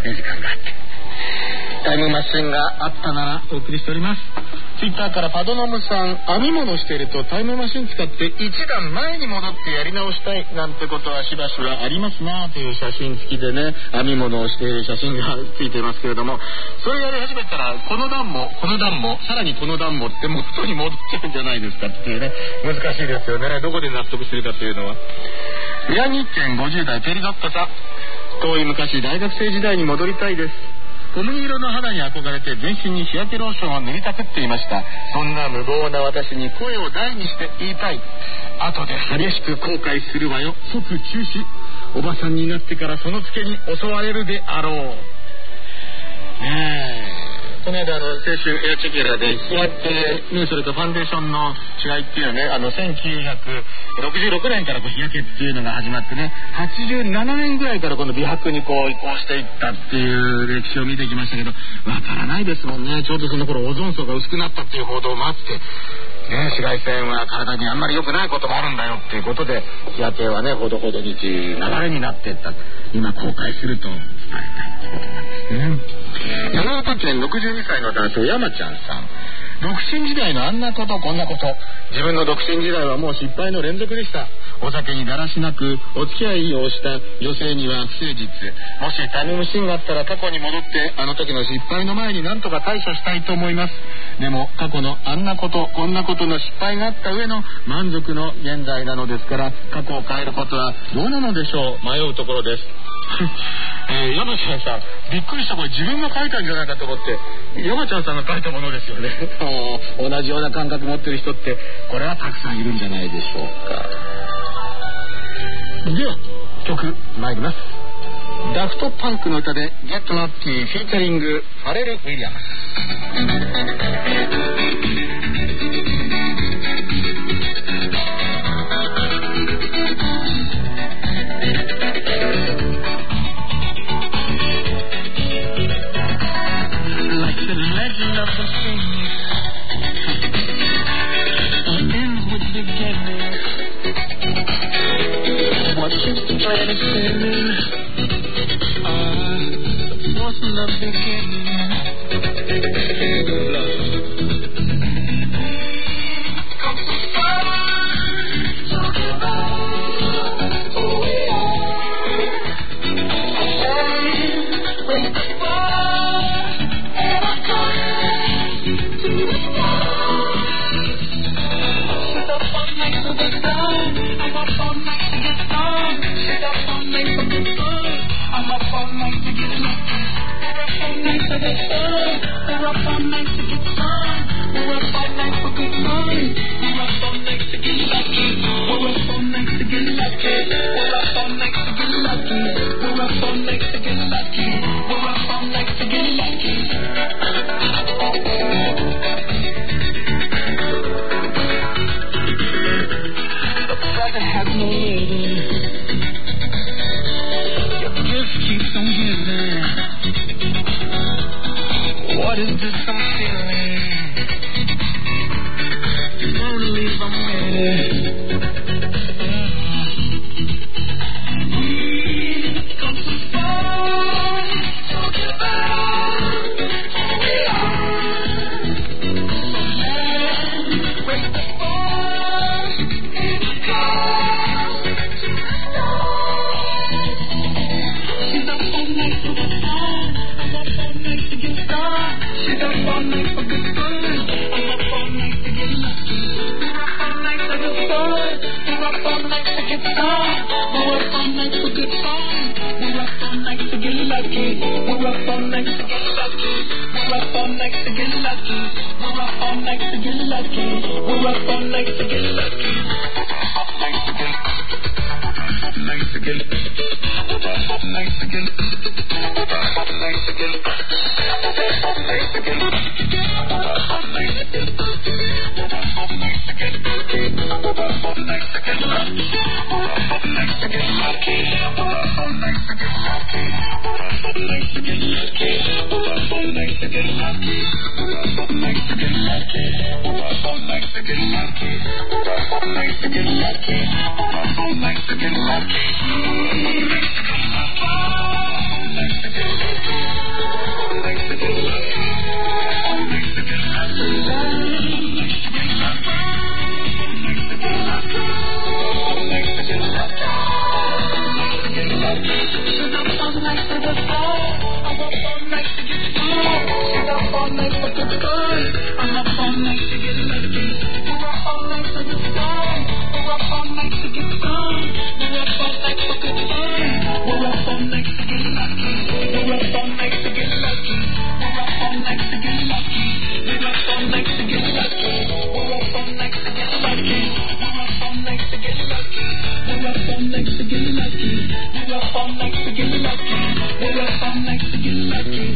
時間があってタイムマシンがあったならお送りしております。ツイッターからパドノムさん、編み物しているとタイムマシン使って一段前に戻ってやり直したいなんてことはしばしばありますなという写真付きでね、編み物をしている写真がついていますけれども、それやり始めたらこの段もこの段もさらにこの段もって元に戻っちゃうんじゃないですかっていうね、難しいですよね。どこで納得するかというのは。宮城県ごじゅう代ペリドットさん、遠い昔大学生時代に戻りたいです。小麦色の肌に憧れて全身に日焼けローションを塗りたくっていました。そんな無謀な私に声を大にして言いたい。後で激しく後悔するわよ。即中止。おばさんになってからそのつけに襲われるであろう。ねえ、この間あの青春エアチェケラで日焼けね、それとファンデーションの違いっていうのね、あのせんきゅうひゃくろくじゅうろくねんからこう日焼けっていうのが始まってね、はちじゅうななねんぐらいからこの美白にこう移行していったっていう歴史を見てきましたけど、わからないですもんね。ちょうどその頃オゾン層が薄くなったっていう報道もあってね、紫外線は体にあんまり良くないこともあるんだよっていうことで、日焼けはねほどほどに流れになっていった。今後悔すると伝えたいってことなんですね。山形県ろくじゅうにさいの男性山ちゃんさん、独身時代のあんなことこんなこと、自分の独身時代はもう失敗の連続でした。お酒にだらしなくお付き合いをした女性には不誠実。もしタイムマシンがあったら過去に戻ってあの時の失敗の前に何とか対処したいと思います。でも過去のあんなことこんなことの失敗があった上の満足の現在なのですから、過去を変えることはどうなのでしょう。迷うところです。えー、山ちゃんさん、びっくりした。これ自分が書いたんじゃないかと思って、山ちゃんさんが書いたものですよね。同じような感覚持ってる人ってこれはたくさんいるんじゃないでしょうか。では曲参ります。ダフトパンクの歌で Get Lucky フィーチャリングファレル・ウィリアムス。 Nice to get lucky. to get lucky. We're up all night to get lucky. We're up all night to get lucky. All night to get lucky. All night to get lucky. All night to get lucky. All night to get lucky. She's up all night to the sky. I'm up all night to get high. She's up all night to the sky. I'm up all night to get lucky. We're up all night to the sky. We're up all night to get high. We're up all night to get high. We're up all night to get lucky. We're up all night to get lucky. We're up all night to get lucky. We're up all night to get lucky. We're up all night to get lucky. We're up all night to get lucky. We're up all night to get lucky. We're up all night to get lucky. We're up all night to get lucky.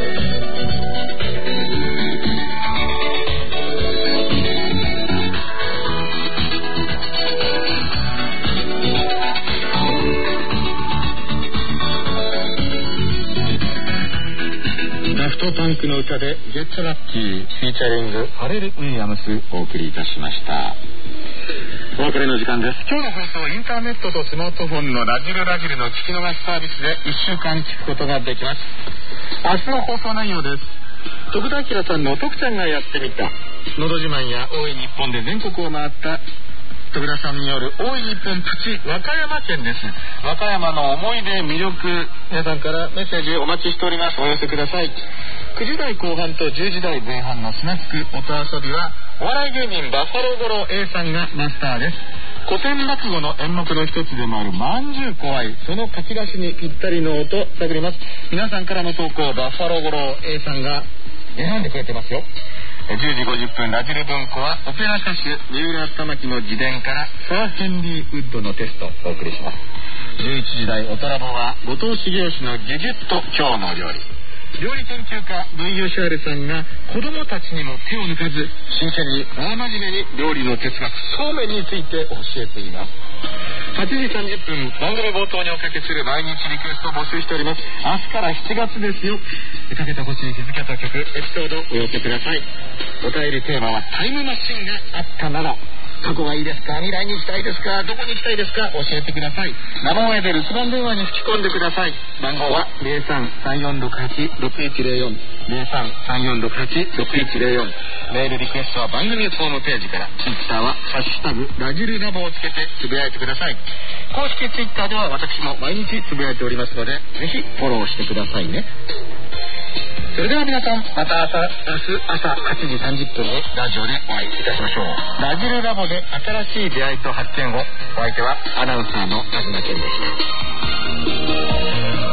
ダフトパンクの歌でゲットラッキーフィーチャリングファレル・ウィリアムスお送りいたしました。お別れの時間です。今日の放送インターネットとスマートフォンのラジルラジルの聞き逃しサービスでいっしゅうかん聞くことができます。明日の放送内容です。徳田明さんの徳ちゃんがやってみた、のど自慢や大井日本で全国を回った徳田さんによる大井日本プチ和歌山県です。和歌山の思い出魅力、皆さんからメッセージお待ちしております。お寄せください。くじ台後半とじゅうじ台前半のスナック音遊びはお笑い芸人バッファローゴロ A さんがマスターです。古典落語の演目の一つでもあるまんじゅう怖い、その書き出しにぴったりの音探ります。皆さんからの投稿バッファローゴロ A さんが選んでくれてますよ。じゅうじごじゅっぷんラジル文庫はオペラ歌手三浦玉木の自伝からサー・ヘンリー・ウッドのテストをお送りします。じゅういちじ台オトラボは後藤茂吉のギュギュッと今日の料理、料理研究家 ブイ ヨシャールさんが子供たちにも手を抜かず真剣に大真面目に料理の哲学そうめんについて教えています。はちじさんじゅっぷん番組冒頭におかけする毎日リクエストを募集しております。明日からしちがつですよ。かけてほしい日付と曲、エピソードお寄せください。お便りテーマはタイムマシンがあったなら、過去がいいですか、未来に行きたいですか、どこに行きたいですか教えてください。生声で留守番電話に吹き込んでください。番号は ゼロさん さんよんろくはち ろくいちゼロよん ゼロさん さんよんろくはち ろくいちゼロよん。メールリクエストは番組ホームページから、ツイッターはハッシュタグラジルラボをつけてつぶやいてください。公式ツイッターでは私も毎日つぶやいておりますので、ぜひフォローしてくださいね。それでは皆さん、また朝、明日朝はちじさんじゅっぷんにラジオでお会いいたしましょう。ラジルラボで新しい出会いと発見を。お相手はアナウンサーの東健でした。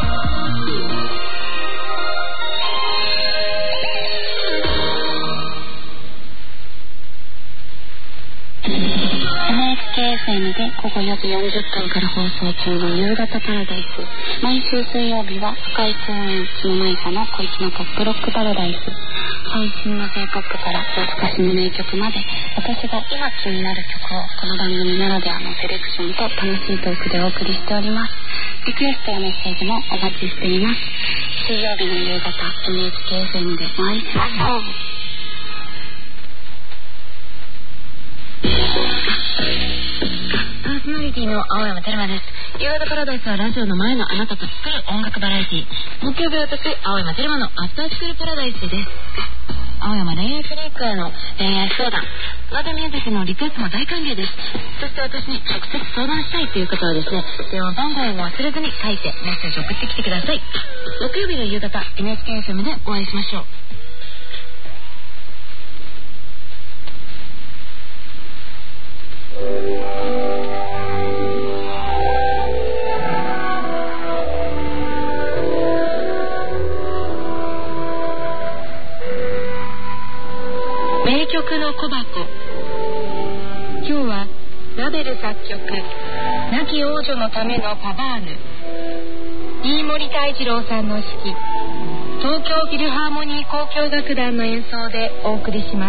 エヌエイチケーエフエム で午後よじよんじゅっぷんから放送中の夕方パラダイス。毎週水曜日は赤い公園つのまいかの小粋なポップロックパラダイス。最新の J-ポップ から懐かしの名曲まで、私が今気になる曲をこの番組ならではのセレクションと楽しいトークでお送りしております。リクエストやメッセージもお待ちしています。水曜日の夕方 エヌエイチケーエフエム でお会いしましょう。パーソナリティの青山テルマです。夕方パラダイスはラジオの前のあなたと作る音楽バラエティ。木曜日は私青山テルマのアフタースクールパラダイスです。青山恋愛フリークへの恋愛相談、和田宮崎のリクエストも大歓迎です。そして私に直接相談したいという方はですね、電話番号を忘れずに書いてメッセージを送ってきてください。木曜日の夕方 エヌエイチケーエフエム でお会いしましょう。名曲の小箱。今日はラベル作曲亡き王女のためのパバーヌ、飯森泰次郎さんの指揮、東京フィルハーモニー交響楽団の演奏でお送りします。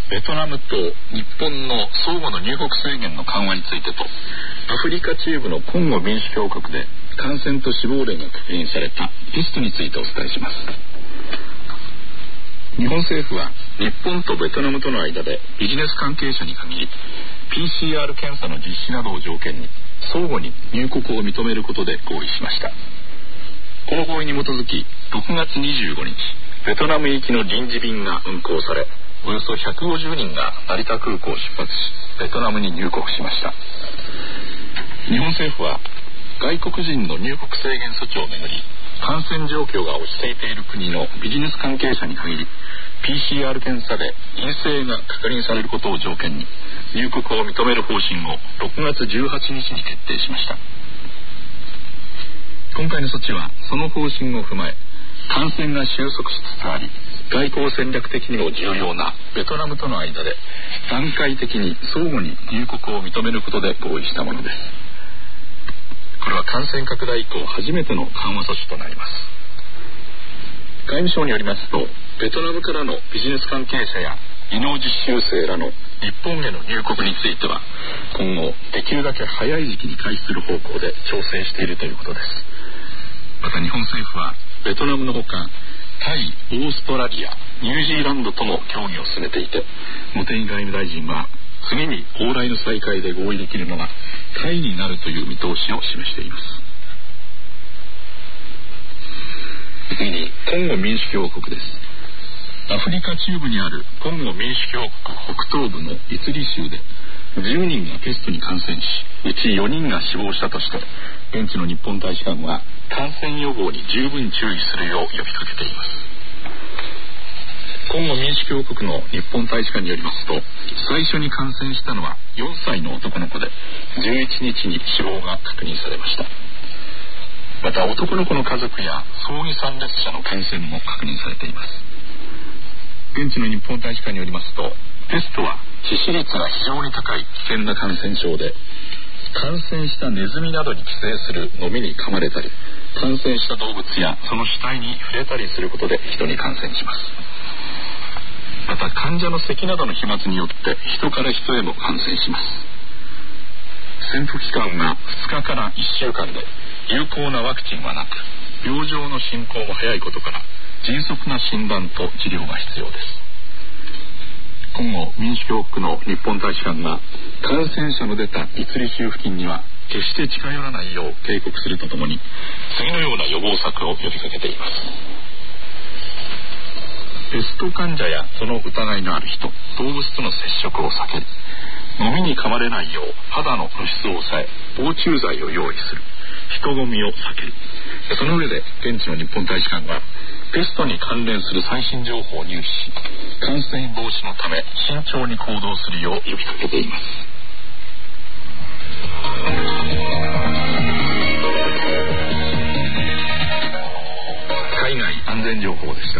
ベトナムと日本の相互の入国制限の緩和についてと、アフリカ中部のコンゴ民主共和国で感染と死亡例が確認されたペストについてお伝えします。日本政府は日本とベトナムとの間でビジネス関係者に限り ピーシーアール 検査の実施などを条件に相互に入国を認めることで合意しました。この合意に基づきろくがつにじゅうごにち、ベトナム行きの臨時便が運航され、およそひゃくごじゅうにんが成田空港を出発し、ベトナムに入国しました。日本政府は外国人の入国制限措置をめぐり、感染状況が落ち着いている国のビジネス関係者に限り ピーシーアール 検査で陰性が確認されることを条件に入国を認める方針をろくがつじゅうはちにちに決定しました。今回の措置はその方針を踏まえ、感染が収束しつつあり、外交戦略的にも重要なベトナムとの間で段階的に相互に入国を認めることで合意したものです。これは感染拡大以降初めての緩和措置となります。外務省によりますと、ベトナムからのビジネス関係者や技能実習生らの日本への入国については今後できるだけ早い時期に開始する方向で調整しているということです。また日本政府はベトナムのほかタイ、オーストラリア、ニュージーランドとも協議を進めていて、茂木外務大臣は次に往来の再開で合意できるのがタイになるという見通しを示しています。次にコンゴ民主共和国です。アフリカ中部にあるコンゴ民主共和国北東部のイツリ州でじゅうにんがペストに感染し、うちよにんが死亡したとして、現地の日本大使館は感染予防に十分注意するよう呼びかけています。コンゴ民主共和国の日本大使館によりますと、最初に感染したのはよんさいの男の子でじゅういちにちに死亡が確認されました。また男の子の家族や葬儀参列者の感染も確認されています。現地の日本大使館によりますと、ペストは致死率が非常に高い危険な感染症で、感染したネズミなどに寄生するノミに噛まれたり、感染した動物やその死体に触れたりすることで人に感染します。また患者の咳などの飛沫によって人から人へも感染します。潜伏期間がふつかからいっしゅうかんで、有効なワクチンはなく、病状の進行も早いことから迅速な診断と治療が必要です。今後民主共和国の日本大使館が感染者の出たイツリ州付近には決して近寄らないよう警告するとともに、次のような予防策を呼びかけています。ペスト患者やその疑いのある人、動物との接触を避ける、ノミに噛まれないよう肌の露出を抑え防虫剤を用意する、人混みを避ける。その上で現地の日本大使館はペストに関連する最新情報を入手し、感染防止のため慎重に行動するよう呼びかけています。海外安全情報でした。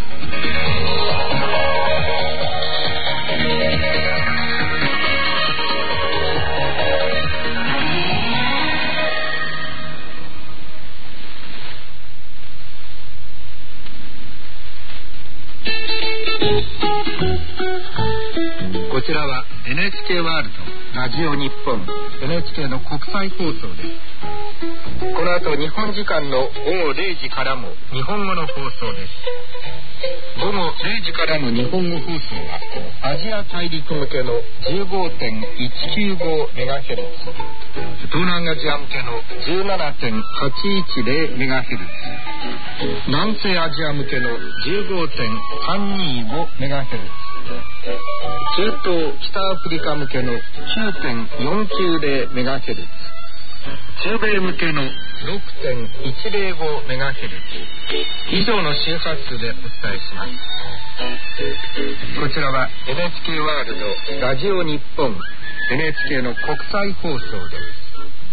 こちらは エヌエイチケー ワールドラジオ日本 エヌエイチケー の国際放送です。この後日本時間のごごれいじからも日本語の放送です。ごごれいじからの日本語放送はアジア大陸向けの じゅうごてんいちきゅうごメガヘルツ、 東南アジア向けの じゅうななてんはちいちゼロメガヘルツ、 南西アジア向けの じゅうごてんさんにごメガヘルツ、中東北アフリカ向けの きゅうてんよんきゅうゼロメガヘルツ、中米向けの ろくてんいちゼロごメガヘルツ、以上の周波数でお伝えします。こちらは エヌエイチケー ワールドラジオ日本 エヌエイチケー の国際放送です。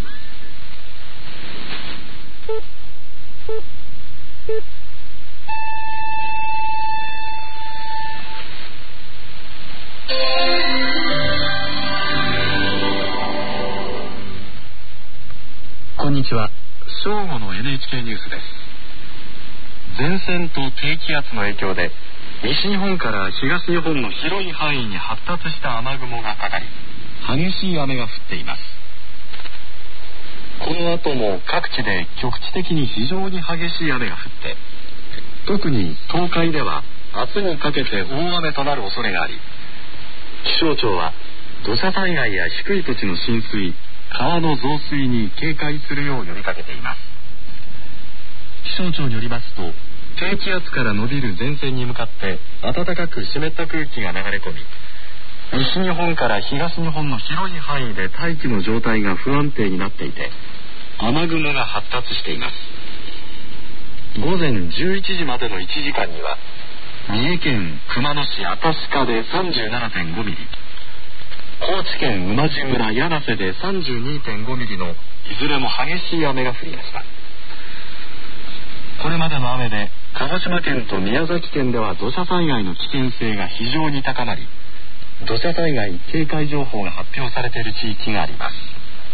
こんにちは。正午の エヌエイチケー ニュースです。前線と低気圧の影響で西日本から東日本の広い範囲に発達した雨雲がかかり、激しい雨が降っています。この後も各地で局地的に非常に激しい雨が降って、特に東海では明日にかけて大雨となる恐れがあり、気象庁は土砂災害や低い土地の浸水、川の増水に警戒するよう呼びかけています。気象庁によりますと、低気圧から伸びる前線に向かって暖かく湿った空気が流れ込み、西日本から東日本の広い範囲で大気の状態が不安定になっていて、雨雲が発達しています。午前じゅういちじまでのいちじかんには、三重県熊野市新鹿で さんじゅうななてんごミリ、高知県馬路村柳瀬で さんじゅうにてんごミリのいずれも激しい雨が降りました。これまでの雨で鹿児島県と宮崎県では土砂災害の危険性が非常に高まり、土砂災害警戒情報が発表されている地域があります。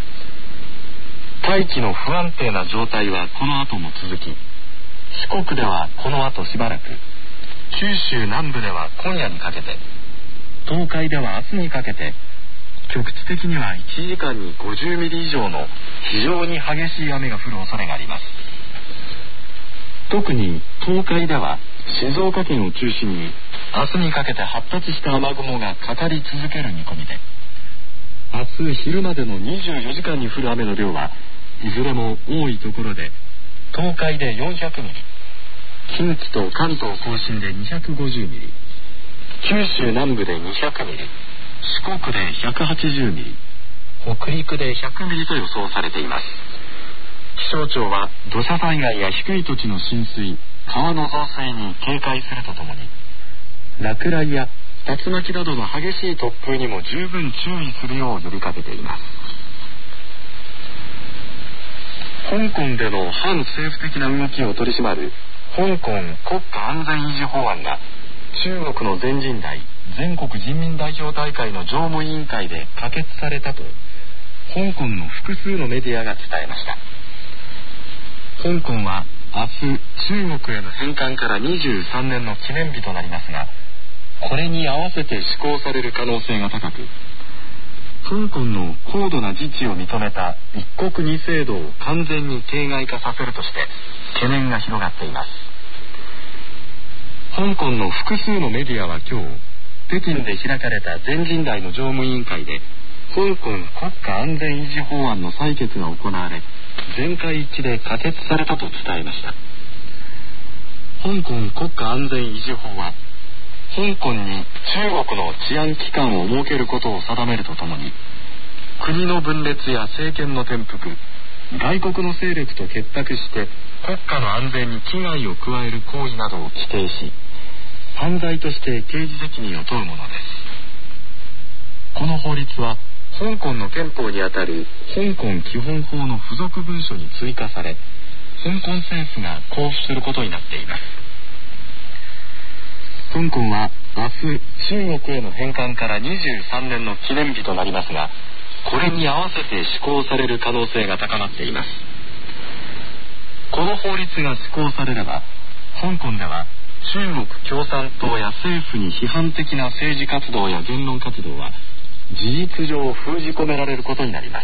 大気の不安定な状態はこの後も続き、四国ではこの後しばらく、九州南部では今夜にかけて、東海では明日にかけて、局地的にはいちじかんにごじゅうミリ以上の非常に激しい雨が降る恐れがあります。特に東海では静岡県を中心に明日にかけて発達した雨雲がかかり続ける見込みで、明日昼までのにじゅうよじかんに降る雨の量はいずれも多いところで、東海でよんひゃくミリ、近畿と関東甲信でにひゃくごじゅうミリ、九州南部でにひゃくミリ、四国でひゃくはちじゅうミリ、北陸でひゃくミリと予想されています。気象庁は土砂災害や低い土地の浸水、川の増水に警戒するとともに、落雷や竜巻などの激しい突風にも十分注意するよう呼びかけています。香港での反政府的な動きを取り締まる香港国家安全維持法案が中国の全人代全国人民代表大会の常務委員会で可決されたと香港の複数のメディアが伝えました。香港は明日中国への返還からにじゅうさんねんの記念日となりますが、これに合わせて施行される可能性が高く、香港の高度な自治を認めた一国二制度を完全に形骸化させるとして懸念が広がっています。香港の複数のメディアは今日、北京で開かれた全人代の常務委員会で香港国家安全維持法案の採決が行われ、全会一致で可決されたと伝えました。香港国家安全維持法は、香港に中国の治安機関を設けることを定めるとともに、国の分裂や政権の転覆、外国の勢力と結託して国家の安全に危害を加える行為などを規定し、犯罪として刑事責任を問うものです。この法律は香港の憲法にあたる香港基本法の付属文書に追加され、香港政府が交付することになっています。香港は明日中国への返還からにじゅうさんねんの記念日となりますが、これに合わせて施行される可能性が高まっています。この法律が施行されれば、香港では中国共産党や政府に批判的な政治活動や言論活動は事実上封じ込められることになります。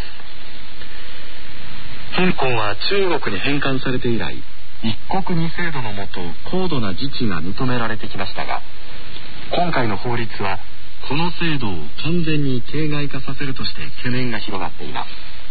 香港は中国に返還されて以来、一国二制度のもと高度な自治が認められてきましたが、今回の法律はこの制度を完全に形骸化させるとして懸念が広がっています。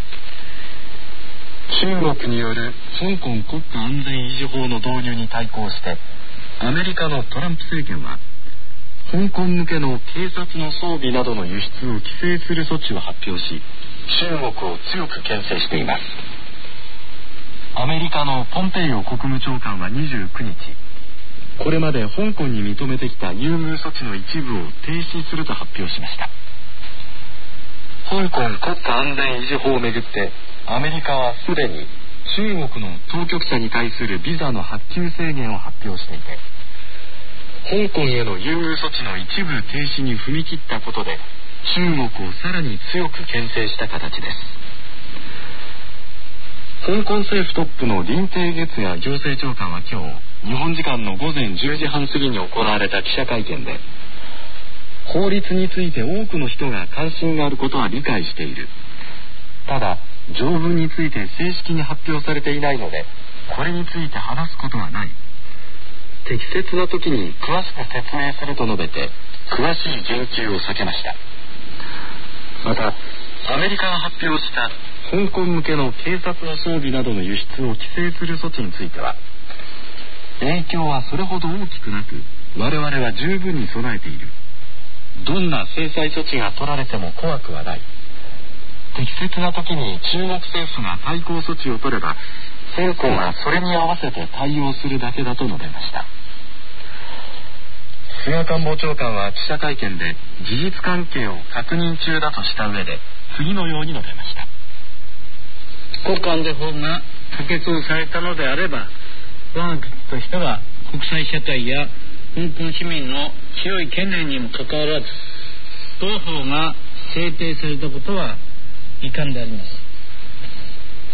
中国による香港国家安全維持法の導入に対抗して、アメリカのトランプ政権は香港向けの警察の装備などの輸出を規制する措置を発表し、中国を強く牽制しています。アメリカのポンペイオ国務長官はにじゅうくにち、これまで香港に認めてきた優遇措置の一部を停止すると発表しました。香港国家安全維持法をめぐってアメリカはすでに中国の当局者に対するビザの発給制限を発表していて、香港への優遇措置の一部停止に踏み切ったことで中国をさらに強く牽制した形です。香港政府トップの林鄭月娥行政長官は今日日本時間のごぜんじゅうじはん過ぎに行われた記者会見で、法律について多くの人が関心があることは理解している。ただ条文について正式に発表されていないので、これについて話すことはない。適切な時に詳しく説明すると述べて、詳しい言及を避けました。またアメリカが発表した香港向けの警察の装備などの輸出を規制する措置については、影響はそれほど大きくなく、我々は十分に備えている。どんな制裁措置が取られても怖くはない。適切な時に中国政府が対抗措置を取れば、香港はそれに合わせて対応するだけだと述べました。菅官房長官は記者会見で事実関係を確認中だとした上で、次のように述べました。 国家安全法が可決されたのであれば、我が国としては国際社会や香港市民の強い懸念にもかかわらず、同法が制定されたことは遺憾であります。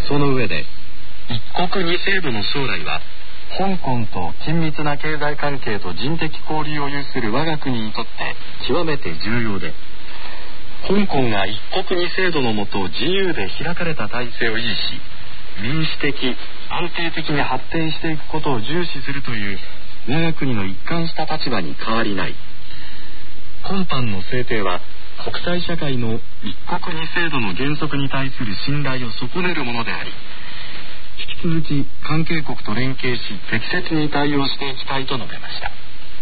その上で、一国二制度の将来は香港と緊密な経済関係と人的交流を有する我が国にとって極めて重要で、香港が一国二制度のもと自由で開かれた体制を維持し、民主的安定的に発展していくことを重視するという我が国の一貫した立場に変わりない。今般の制定は国際社会の一国二制度の原則に対する信頼を損ねるものであり、引き続き関係国と連携し適切に対応していきたいと述べました。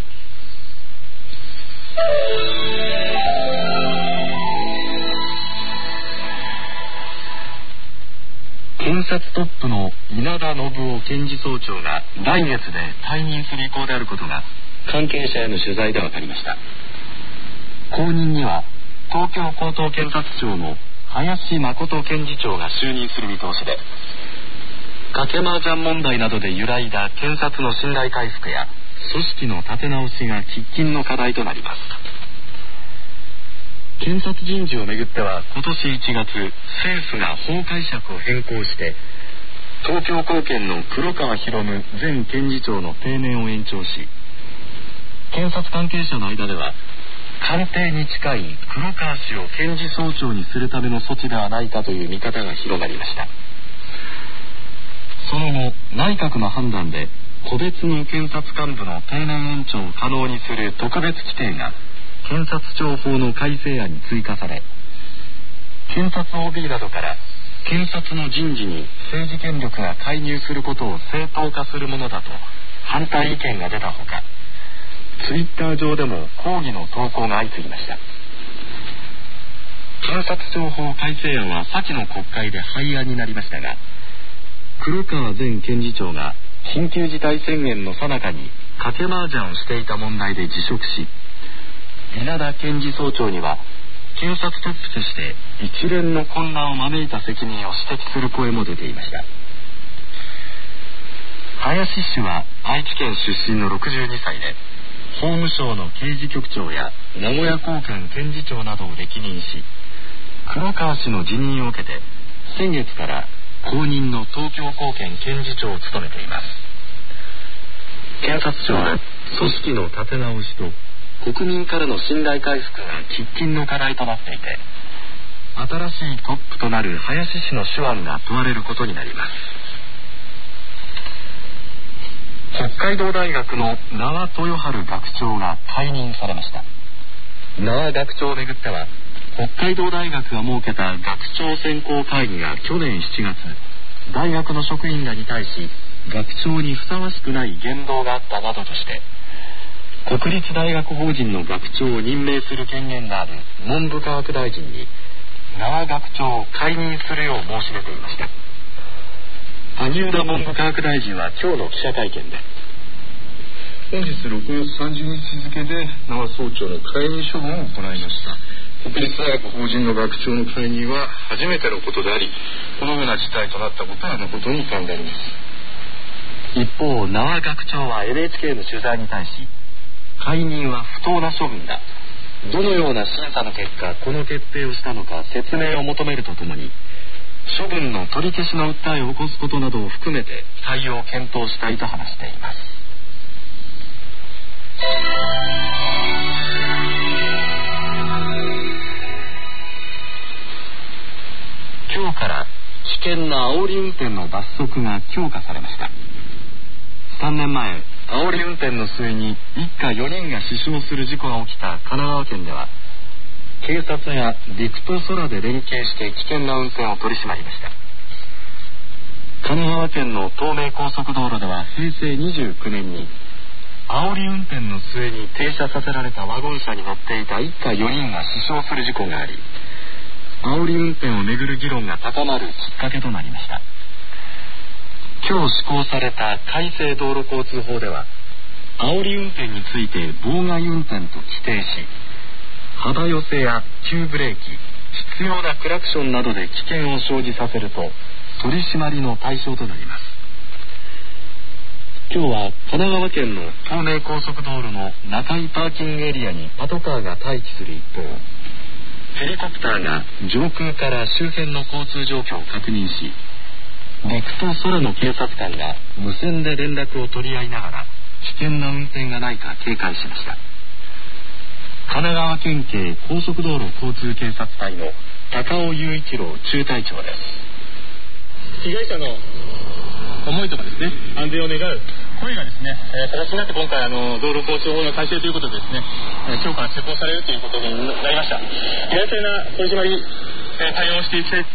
検察トップの稲田信夫検事総長が来月で退任する意向であることが関係者への取材で分かりました。後任には東京高等検察庁の林誠検事長が就任する見通しで、賭け麻雀問題などで揺らいだ検察の信頼回復や組織の立て直しが喫緊の課題となります。検察人事をめぐっては今年いちがつ、政府が法解釈を変更して東京高検の黒川博夢前検事長の定年を延長し、検察関係者の間では官邸に近い黒川氏を検事総長にするための措置ではないかという見方が広がりました。その後、内閣の判断で個別の検察幹部の定年延長を可能にする特別規定が検察庁法の改正案に追加され、検察 オービー などから検察の人事に政治権力が介入することを正当化するものだと反対意見が出たほか、ツイッター上でも抗議の投稿が相次ぎました。検察庁法改正案は先の国会で廃案になりましたが、黒川前検事長が緊急事態宣言の最中に賭け麻雀をしていた問題で辞職し、稲田検事総長には検察トップとして一連の混乱を招いた責任を指摘する声も出ていました。林氏は愛知県出身のろくじゅうにさいで、法務省の刑事局長や名古屋高検検事長などを歴任し、黒川氏の辞任を受けて先月から後任の東京高検検事長を務めています。検察庁は組織の立て直しと国民からの信頼回復が喫緊の課題となっていて、新しいトップとなる林氏の手腕が問われることになります。北海道大学の名和豊春学長が解任されました。名和学長をめぐっては、北海道大学が設けた学長選考会議が去年しちがつ、大学の職員らに対し学長にふさわしくない言動があったなどとして、国立大学法人の学長を任命する権限がある文部科学大臣に名和学長を解任するよう申し出ていました。萩生田文部科学大臣は今日の記者会見で、 本日ろくがつさんじゅうにち付で名和総長の解任処分を行いました。国立大学法人の学長の解任は初めてのことであり、このような事態となったことは誠に遺憾であります。 一方、名和学長は エヌエイチケー の取材に対し、解任は不当な処分だ、どのような審査の結果この決定をしたのか説明を求めるとともに、処分の取り消しの訴えを起こすことなどを含めて対応を検討したいと話しています。 から危険な煽り運転の罰則が強化されました。さんねんまえ、煽り運転の末に一家よにんが死傷する事故が起きた神奈川県では、警察や陸と空で連携して危険な運転を取り締まりました。神奈川県の東名高速道路ではへいせいにじゅうきゅうねんに煽り運転の末に停車させられたワゴン車に乗っていた一家よにんが死傷する事故があり、煽り運転をめぐる議論が高まるきっかけとなりました。今日施行された改正道路交通法では、煽り運転について妨害運転と規定し、幅寄せや急ブレーキ、必要なクラクションなどで危険を生じさせると取り締まりの対象となります。今日は神奈川県の東名高速道路の中井パーキングエリアにパトカーが待機する一方、ヘリコプターが上空から周辺の交通状況を確認し、陸と空の警察官が無線で連絡を取り合いながら危険な運転がないか警戒しました。神奈川県警高速道路交通警察隊の高尾雄一郎中隊長です。 被害者の思いとかですね、安全を願う声がですね、えー、形になって今回あの道路交通法の改正ということでですね、えー、今日から施行されるということになりました。厳正な取り締まり、えー、対応していきたい。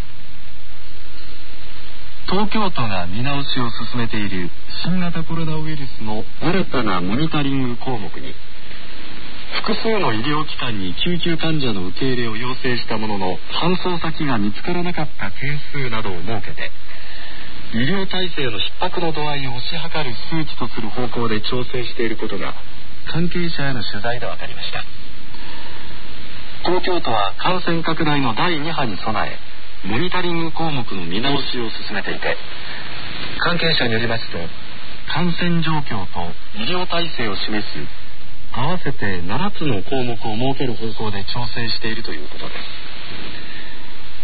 東京都が見直しを進めている新型コロナウイルスの新たなモニタリング項目に、複数の医療機関に救急患者の受け入れを要請したものの搬送先が見つからなかった件数などを設けて、医療体制の逼迫の度合いを推し量る数値とする方向で調整していることが関係者への取材で分かりました。東京都は感染拡大のだいに波に備え、モニタリング項目の見直しを進めていて、関係者によりますと、感染状況と医療体制を示す合わせてななつの項目を設ける方向で調整しているということです。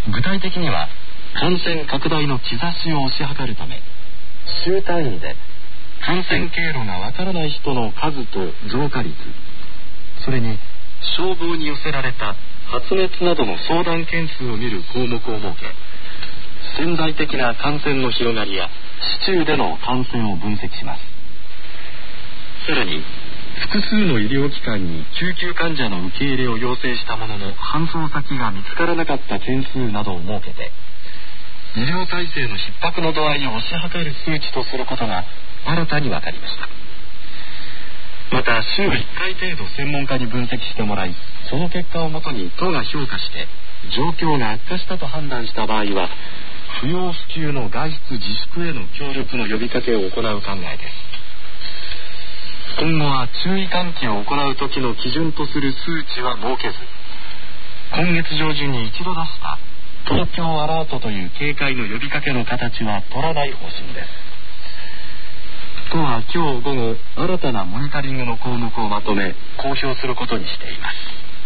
具体的には、感染拡大の兆しを推し量るため、週単位で感染経路がわからない人の数と増加率、それに消防に寄せられた発熱などの相談件数を見る項目を設け、潜在的な感染の広がりや市中での感染を分析します。さらに複数の医療機関に救急患者の受け入れを要請したものの搬送先が見つからなかった件数などを設けて、医療体制の逼迫の度合いを推し量る数値とすることが新たに分かりました。また週いっかい程度専門家に分析してもらい、その結果をもとに都が評価して状況が悪化したと判断した場合は、不要不急の外出自粛への協力の呼びかけを行う考えです。今後は注意喚起を行う時の基準とする数値は設けず、今月上旬に一度出した東京アラートという警戒の呼びかけの形は取らない方針です。都は今日午後、新たなモニタリングの項目をまとめ公表することにしています。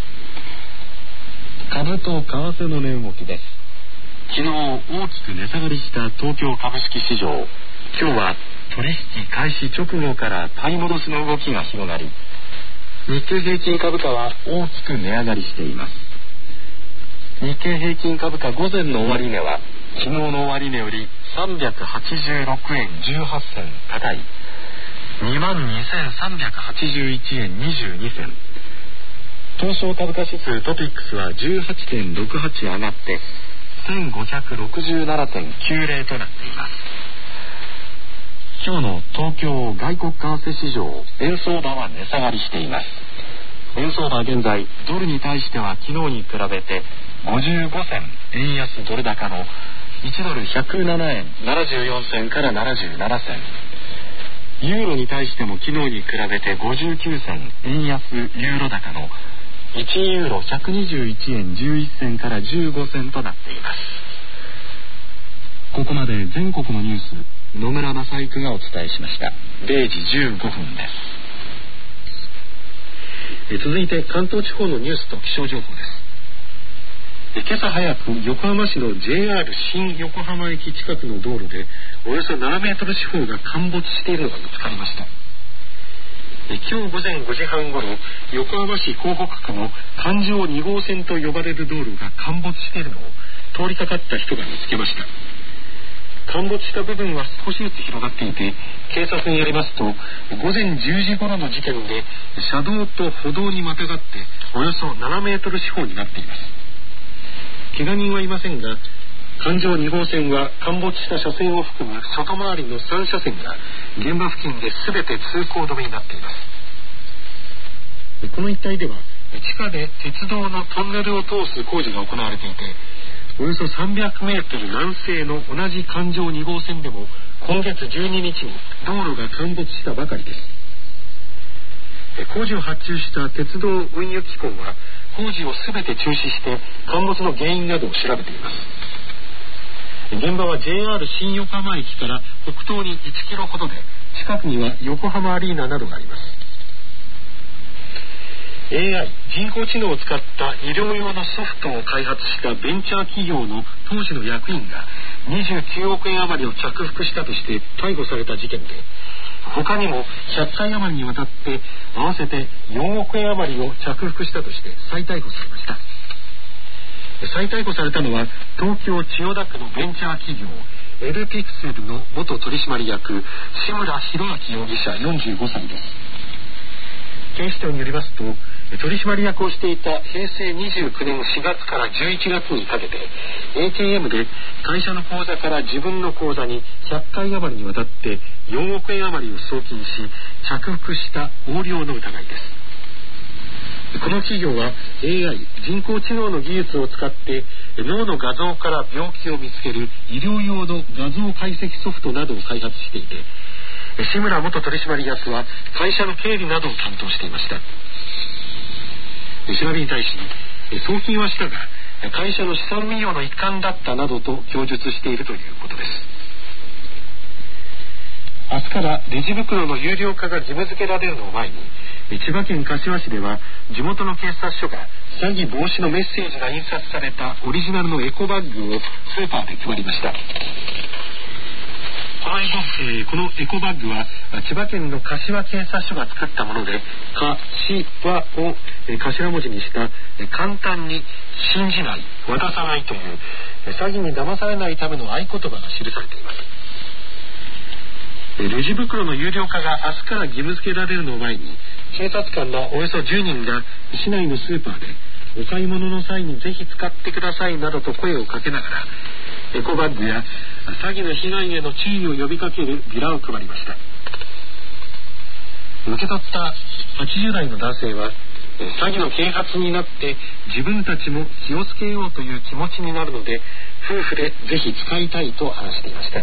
株と為替の値動きです。昨日大きく値下がりした東京株式市場、今日は取引開始直後から買い戻しの動きが広がり、日経平均株価は大きく値上がりしています。日経平均株価午前の終値は昨日の終値よりさんびゃくはちじゅうろくえんじゅうはっせん高い にまんにせんさんびゃくはちじゅういちえんにじゅうにせん。東証株価指数トピックスは じゅうはちてんろくはち 上がってせんごひゃくろくじゅうななてんきゅうぜろとなっています。今日の東京外国為替市場、円相場は値下がりしています。円相場は現在ドルに対しては昨日に比べてごじゅうごせん円安ドル高のいちドルひゃくななえんななじゅうよんせんからななじゅうななせん、ユーロに対しても昨日に比べてごじゅうきゅうせん円安ユーロ高のいちユーロひゃくにじゅういちえんじゅういっせんからじゅうごせんとなっています。ここまで全国のニュース、野村正育がお伝えしました。れいじじゅうごふんです。え続いて関東地方のニュースと気象情報です。今朝早く横浜市の ジェイアール 新横浜駅近くの道路でおよそななメートル四方が陥没しているのが見つかりました。今日午前ごじはんごろ、横浜市港北区の環状に号線と呼ばれる道路が陥没しているのを通りかかった人が見つけました。陥没した部分は少しずつ広がっていて、警察によりますとごぜんじゅうじ頃の時点で車道と歩道にまたがっておよそななメートル四方になっています。怪我人はいませんが、環状に号線は陥没した車線を含む外回りのさん車線が現場付近で全て通行止めになっています。この一帯では地下で鉄道のトンネルを通す工事が行われていて、およそさんびゃくメートル南西の同じ環状に号線でも今月じゅうににちに道路が陥没したばかりです。工事を発注した鉄道運輸機構は工事を全て中止して陥没の原因などを調べています。現場は ジェイアール 新横浜駅から北東にいちキロほどで、近くには横浜アリーナなどがあります。エーアイ 人工知能を使った医療用のソフトを開発したベンチャー企業の当時の役員がにじゅうきゅうおくえん余りを着服したとして逮捕された事件で、他にもひゃっかい余りにわたって合わせてよんおくえん余りを着服したとして再逮捕されました。再逮捕されたのは東京千代田区のベンチャー企業エルピクセルの元取締役志村弘明容疑者よんじゅうごさいです。警視庁によりますと、取締役をしていたへいせいにじゅうきゅうねんしがつからじゅういちがつにかけて エーティーエム で会社の口座から自分の口座にひゃっかい余りにわたってよんおくえん余りを送金し着服した横領の疑いです。この企業は エーアイ 人工知能の技術を使って脳の画像から病気を見つける医療用の画像解析ソフトなどを開発していて、志村元取締役は会社の経理などを担当していました。調べに対し、送金はしたが会社の資産運用の一環だったなどと供述しているということです。明日からレジ袋の有料化が義務付けられるのを前に、千葉県柏市では地元の警察署が詐欺防止のメッセージが印刷されたオリジナルのエコバッグをスーパーで配りました。このエコ、えー、このエコバッグは千葉県の柏警察署が作ったもので、柏を、えー、頭文字にした、えー、簡単に信じない渡さないという、えー、詐欺に騙されないための合言葉が記されています。えー、レジ袋の有料化が明日から義務付けられるのを前に、警察官らおよそじゅうにんが市内のスーパーでお買い物の際にぜひ使ってくださいなどと声をかけながら、エコバッグや詐欺の被害への注意を呼びかけるビラを配りました。受け取ったはちじゅうだいの男性は、詐欺の啓発になって自分たちも気をつけようという気持ちになるので夫婦でぜひ使いたいと話していました。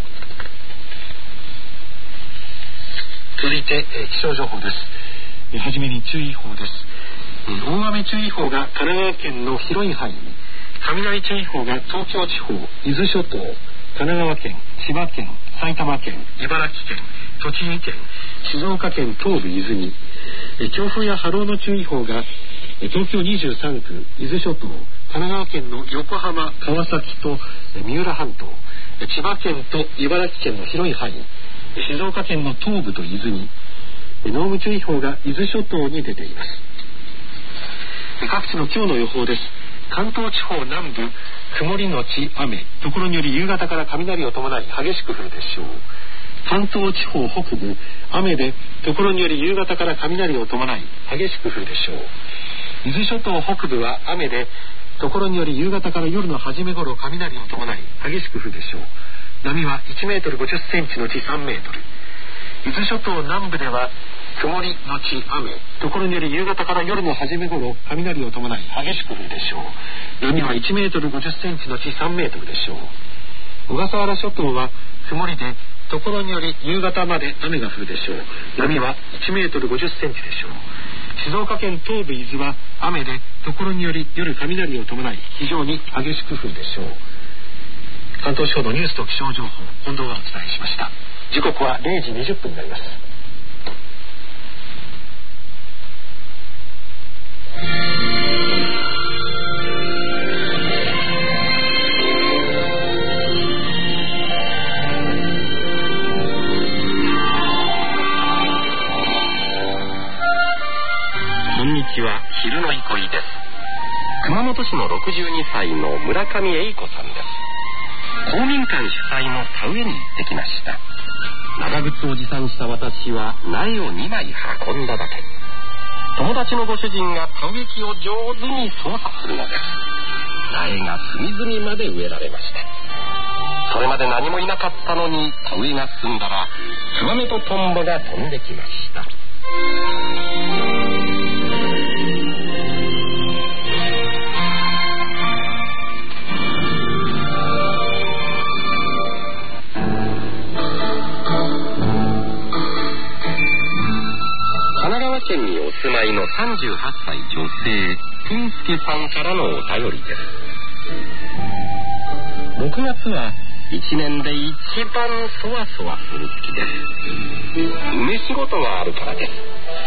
続いて気象情報です。はじめに注意報です。大雨注意報が神奈川県の広い範囲に、雷注意報が東京地方、伊豆諸島、神奈川県、千葉県、埼玉県、茨城県、栃木県、静岡県東部伊豆に、強風や波浪の注意報が東京にじゅうさんく、伊豆諸島、神奈川県の横浜、川崎と三浦半島、千葉県と茨城県の広い範囲、静岡県の東部と伊豆に、濃霧注意報が伊豆諸島に出ています。各地の今日の予報です。関東地方南部、曇りのち雨、ところにより夕方から雷を伴い激しく降るでしょう。関東地方北部、雨でところにより夕方から雷を伴い激しく降るでしょう。伊豆諸島北部は雨でところにより夕方から夜の初め頃雷を伴い激しく降るでしょう。波はいちメートルごじゅっセンチのちさんメートル。伊豆諸島南部では曇りのち雨、ところにより夕方から夜の初め頃雷を伴い激しく降るでしょう。波はいちメートルごじゅっセンチのちさんメートルでしょう。小笠原諸島は曇りでところにより夕方まで雨が降るでしょう。波はいちメートルごじゅっセンチでしょう。静岡県東部伊豆は雨でところにより夜雷を伴い非常に激しく降るでしょう。関東地方のニュースと気象情報、近藤がお伝えしました。時刻はれいじにじゅっぷんになります。こんにちは、昼の憩いです。熊本市のろくじゅうにさいの村上栄子さんです。公民館主催の田植えに行ってきました。長靴を持参した私は苗をにまい運んだだけ。友達のご主人が田植え機を上手に操作するのです。苗が隅々まで植えられました。それまで何もいなかったのに田植えが済んだらツバメとトンボが飛んできました。神奈川県にお住まいのさんじゅうはっさい女性プンスケさんからのお便りです。ろくがつはいちねんで一番そわそわする月です。梅仕事があるからです。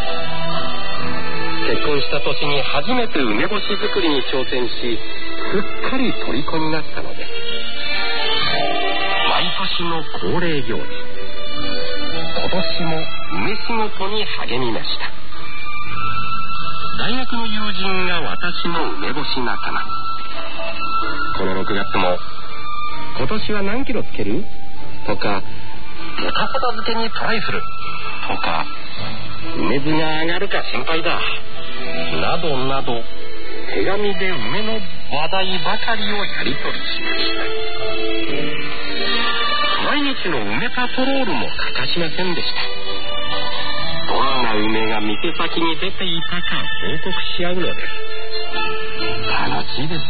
結婚した年に初めて梅干し作りに挑戦し、すっかり虜になったのです。毎年の恒例行事。今年も梅仕事に励みました。大学の友人が私の梅干し仲間。このろくがつも今年は何キロつけるとか、豚片漬けにトライするとか、梅酢が上がるか心配だなどなど、手紙で梅の話題ばかりをやり取りしました。毎日の梅パトロールも欠かしませんでした。どんな梅が店先に出ていたか報告し合うのです。楽しいです。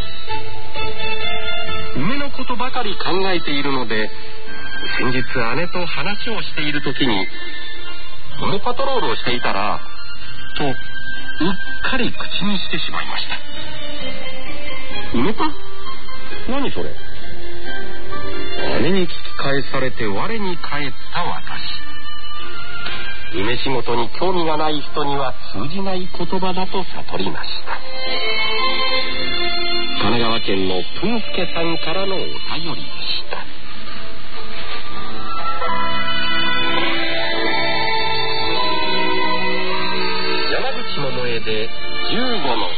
梅のことばかり考えているので、先日姉と話をしている時に梅パトロールをしていたらとうっかり口にしてしまいました。梅パ？何それ？姉に聞き返されて我に返った私。梅仕事に興味がない人には通じない言葉だと悟りました。神奈川県のプンスケさんからのお便りでした。山口百恵でじゅうごの頃。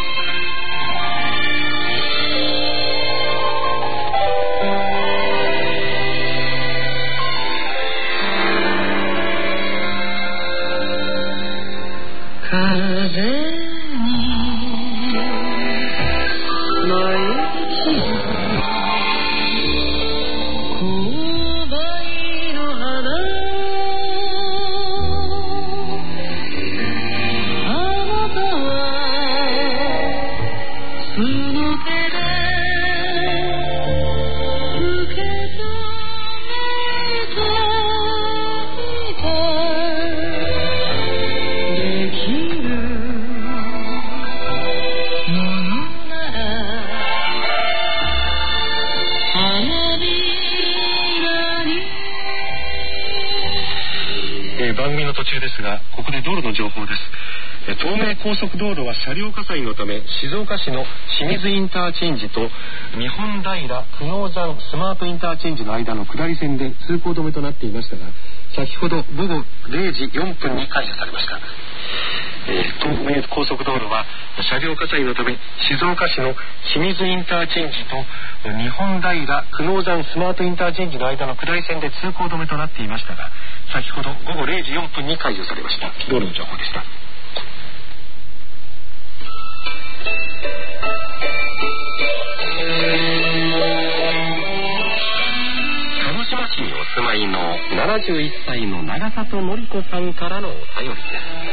番組の途中ですが、ここで道路の情報です。東名高速道路は車両火災のため、静岡市の清水インターチェンジと日本平久能山スマートインターチェンジの間の下り線で通行止めとなっていましたが、先ほど午後れいじよんぷんに解除されました。えー、東名高速道路は車両火災のため、静岡市の清水インターチェンジと日本平久能山スマートインターチェンジの間の下り線で通行止めとなっていましたが、先ほど午後れいじよんぷんに解除されました。道路の情報でした。鹿児島市にお住まいのななじゅういっさいの長里のり子さんからのお便りです。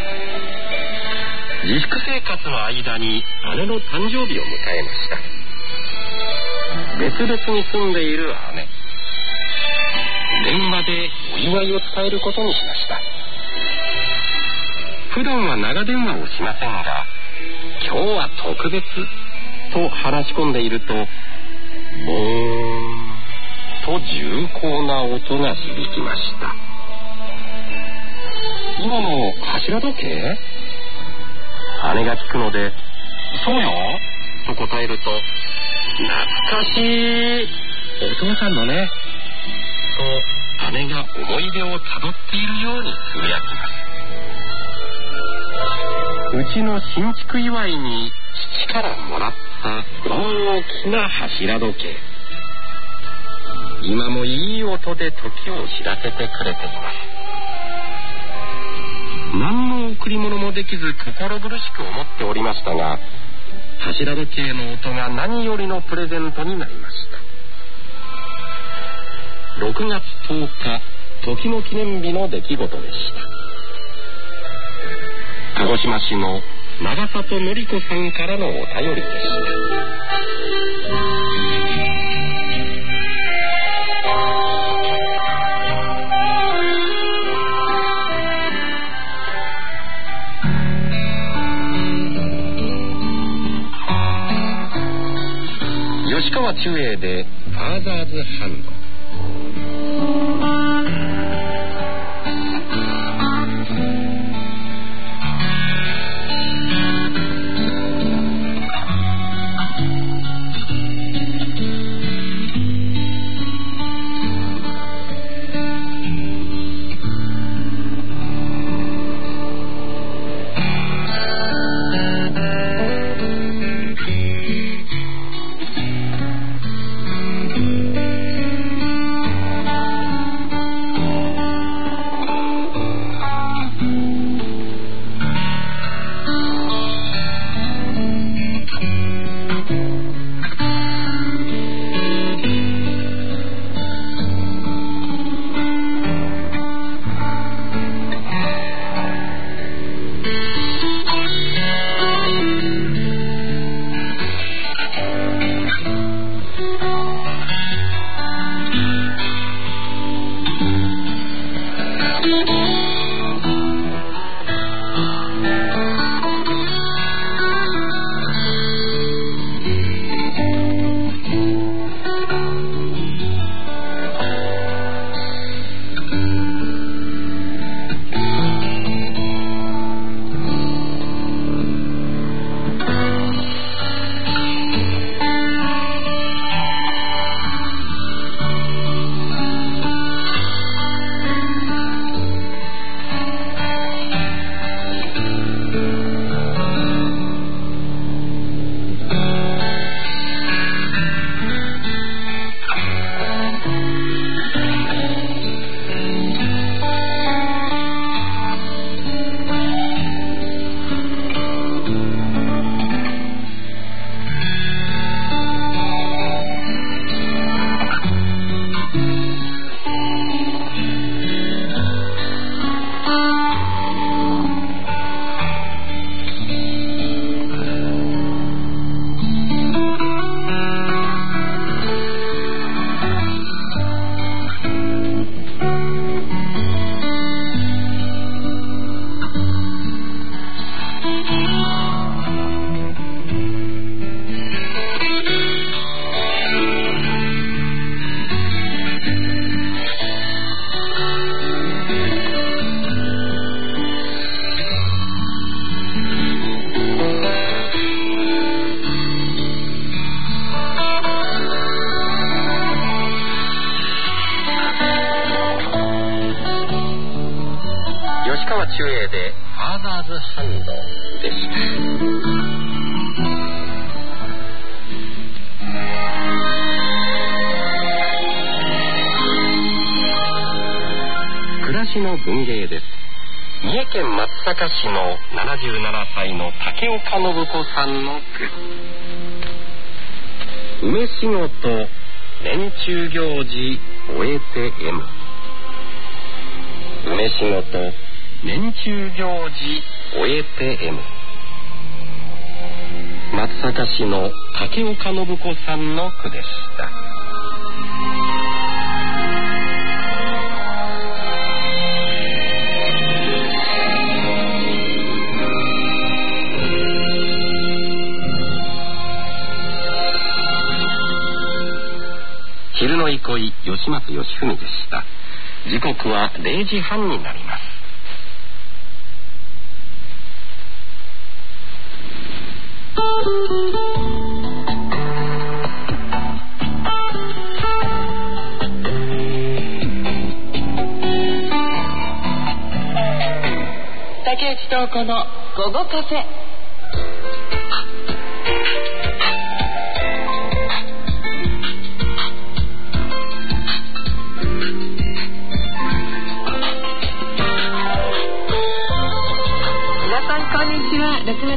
自粛生活の間に姉の誕生日を迎えました。別々に住んでいる姉。電話でお祝いを伝えることにしました。普段は長電話をしませんが、今日は特別と話し込んでいると、ボーンと重厚な音が響きました。今の柱時計？姉が聞くので、そうよと答えると、懐かしい、お父さんのねと姉が思い出をたどっているようにつぶやきます。うちの新築祝いに父からもらった大きな柱時計、今もいい音で時を知らせてくれています。何の贈り物もできず心苦しく思っておりましたが、柱時計の音が何よりのプレゼントになりました。ろくがつとおか、時の記念日の出来事でした。鹿児島市の長里のり子さんからのお便りでした。吉川中英でファーザーズハンド。中英でファーザーズハンドでした。暮らしの文芸です。三重県松阪市のななじゅうななさいの竹岡信子さんの句。梅仕事年中行事終えて M。 梅仕事年中行事終えて M。 松阪市の竹岡信子さんの句でした。昼の憩い、吉松義文でした。時刻はれいじはんになります。 竹内東子の午後カフェ。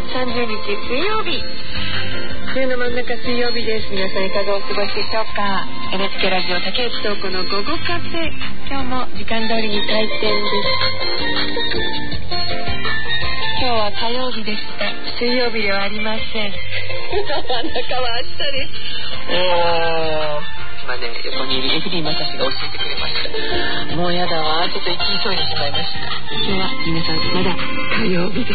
さんじゅうにち水曜日、週の真ん中水曜日です。皆さんいかがお過ごしでしょうか。 エヌエイチケー ラジオ竹内東子の午後カフェ、今日も時間通りに開店です。今日は火曜日でした。水曜日ではありません。真ん中は明日です。おー、今ね、横にいるエブリーまさしが教えてくれました。もうやだわ、ちょっと息急いでしまいました。今日は皆さんまだ火曜日です。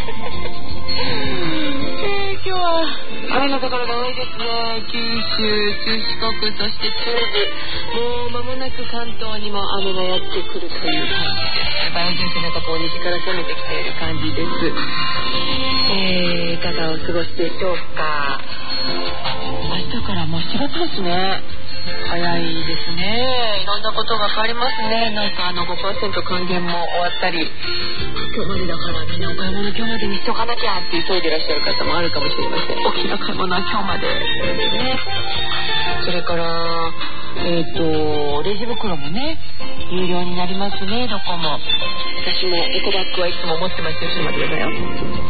えー、今日は雨のところが多いですね。九州、中四国、そして中部、もう間もなく関東にも雨がやってくるという感じです。梅雨前線なんかこう西から攻めてきている感じです。えー、いかがお過ごしでしょうか。明日からもうしがつですね。早いですね。いろんなことが変わりますね。なんかあの ごパーセント 還元も終わったり、今日までだからみんなお買い物今日までにしとかなきゃって急いでいらっしゃる方もあるかもしれません。大きな買い物は今日までですね。それからえっとレジ袋もね有料になりますね。どこも。私もエコバッグはいつも持ってますよ。ちょっと待ってくださいよ。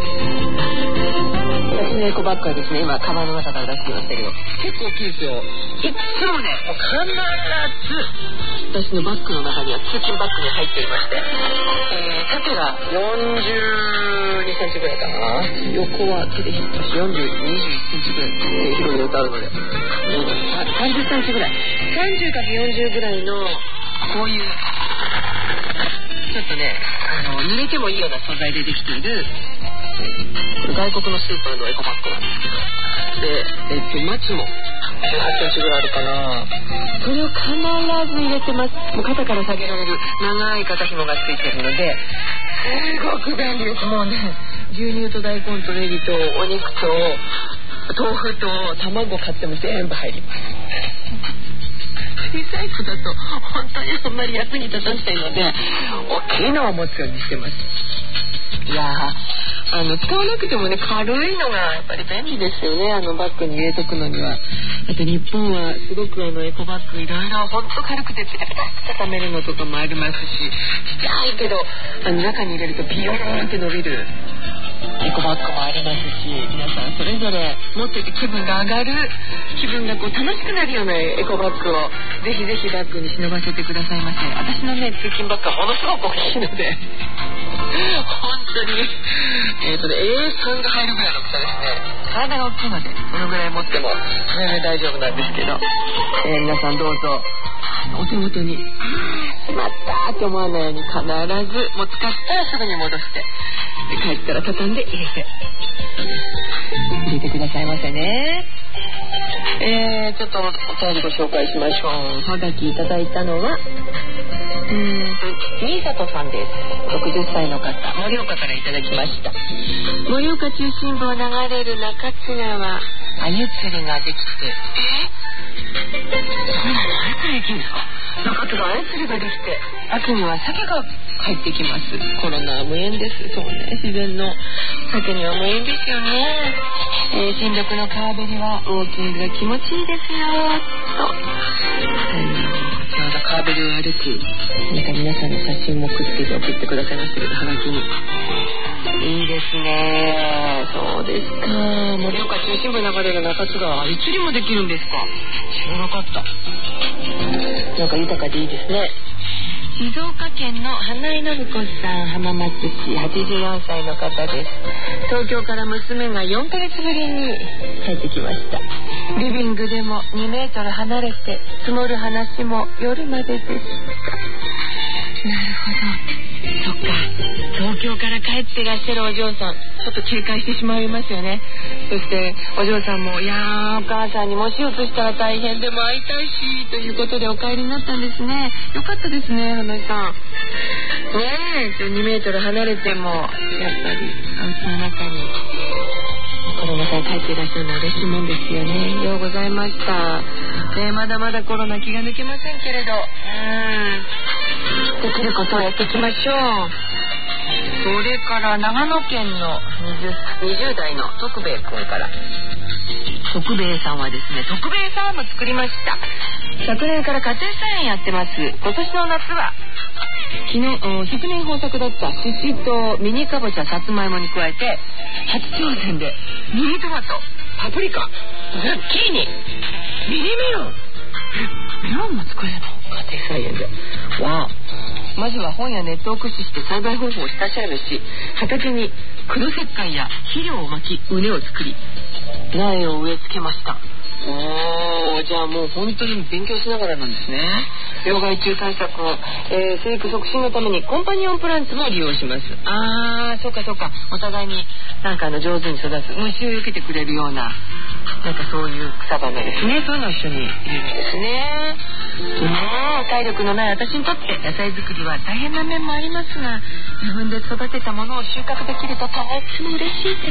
私のエコバッグはですね、今カバンの中から出してましたけど結構大きいですよ。いつもね、もう必ず私のバッグの中には通勤バッグに入っていまして、えー、縦がよんじゅうにセンチぐらいかな、横は手で引っ張しよんじゅうにじゅういちセンチぐらい、えー、広いのとあるのでさんじゅっセンチぐらい、さんじゅうかけるよんじゅうぐらいのこういうちょっとね、あの濡れてもいいような素材でできている外国のスーパーのエコバッグなんですけど、で、えっと、マチもじゅうはちセンチぐらいあるかな。それを必ず入れてます。もう肩から下げられる長い肩紐がついてるので、すごく便利です。もうね、牛乳と大根とネギとお肉と豆腐と卵買っても全部入ります。小さい子だと本当にあんまり役に立たないので、大きいのを持つようにしてます。いやー、あの使わなくてもね、軽いのがやっぱり便利ですよね。あのバッグに入れとくのには。あと日本はすごくあのエコバッグいろいろほんと軽くてピタピタって畳めるのとかもありますし、ちっちゃいけどあの中に入れるとビヨーンって伸びるエコバッグもありますし、皆さんそれぞれ持ってて気分が上がる、気分がこう楽しくなるようなエコバッグをぜひぜひバッグに忍ばせてくださいませ。私のね通勤バッグはものすごく大きいので本当にえーとね エースリー が入るぐらいの大きさですね。体が大きいのでこのぐらい持っても全然大丈夫なんですけど、えー、皆さんどうぞお手元にあーしまったって思わないように必ずもう使ったらすぐに戻して、で帰ったら畳んで入れて入れてくださいませね。えー、ちょっとお便りご紹介しましょう。はがきいただいたのはうーんと新里さんです。ろくじゅっさいの方、盛岡からいただきました。盛岡中心部を流れる中津川、アユ釣りができて、えー、そうなの、アユ釣りできるんですか。中津川アユ釣りができて、秋には鮭が入ってきます。コロナは無縁です。そうね、自然の鮭には無縁ですよね。えー、新緑の川べりはウォーキングが気持ちいいですよと、ちょうど川べりを歩くなんか皆さんの写真もくっつけて送ってくださいましたけど、はがきにいいですね。そうですか。盛岡中心部流れる中津川、アユ釣りもできるんですか。知らなかった。なんか豊かでいいですね。静岡県の花井信子さん、浜松市はちじゅうよんさいの方です。東京から娘がよんかげつぶりに帰ってきました。リビングでもにメートル離れて積もる話も夜まででした。なるほど、そっか、東京から帰ってらっしゃるお嬢さん、ちょっと警戒してしまいますよね。そしてお嬢さんも、いやーお母さんにもし移したら大変でも会いたいしということでお帰りになったんですね。よかったですね、花井さんね。えにメートル離れてもやっぱりお家の中に子供さん帰っていらっしゃるのは嬉しいもんですよね。ようございました、ね、まだまだコロナ気が抜けませんけれど、うんできることをやっていきましょう。それから長野県の 20, にじゅう代の徳兵衛君から、徳兵衛さんはですね、徳兵衛さんも作りました。昨年から家庭菜園やってます。今年の夏は昨日昨年豊作だったシシトウ、ミニかぼちゃ、さつまいもに加えて初挑戦でミニトマト、パプリカ、ズッキーニ、ミニメロン、メロンも作れるの？家庭菜園で。わあ、まずは本やネットを駆使して栽培方法を下調べし、畑に黒石灰や肥料をまき、畝を作り苗を植え付けました。おー、じゃあもう本当に勉強しながらなんですね。病害虫対策を、えー、生育促進のためにコンパニオンプランツも利用します。あー、そうかそうか、お互いになんかあの上手に育つ、虫を避けてくれるような、なんかそういう草花ですね。そういうのを一緒にいるんですね。ねえ、体力のない私にとって野菜作りは大変な面もありますが、自分で育てたものを収穫できるととっても嬉しいです。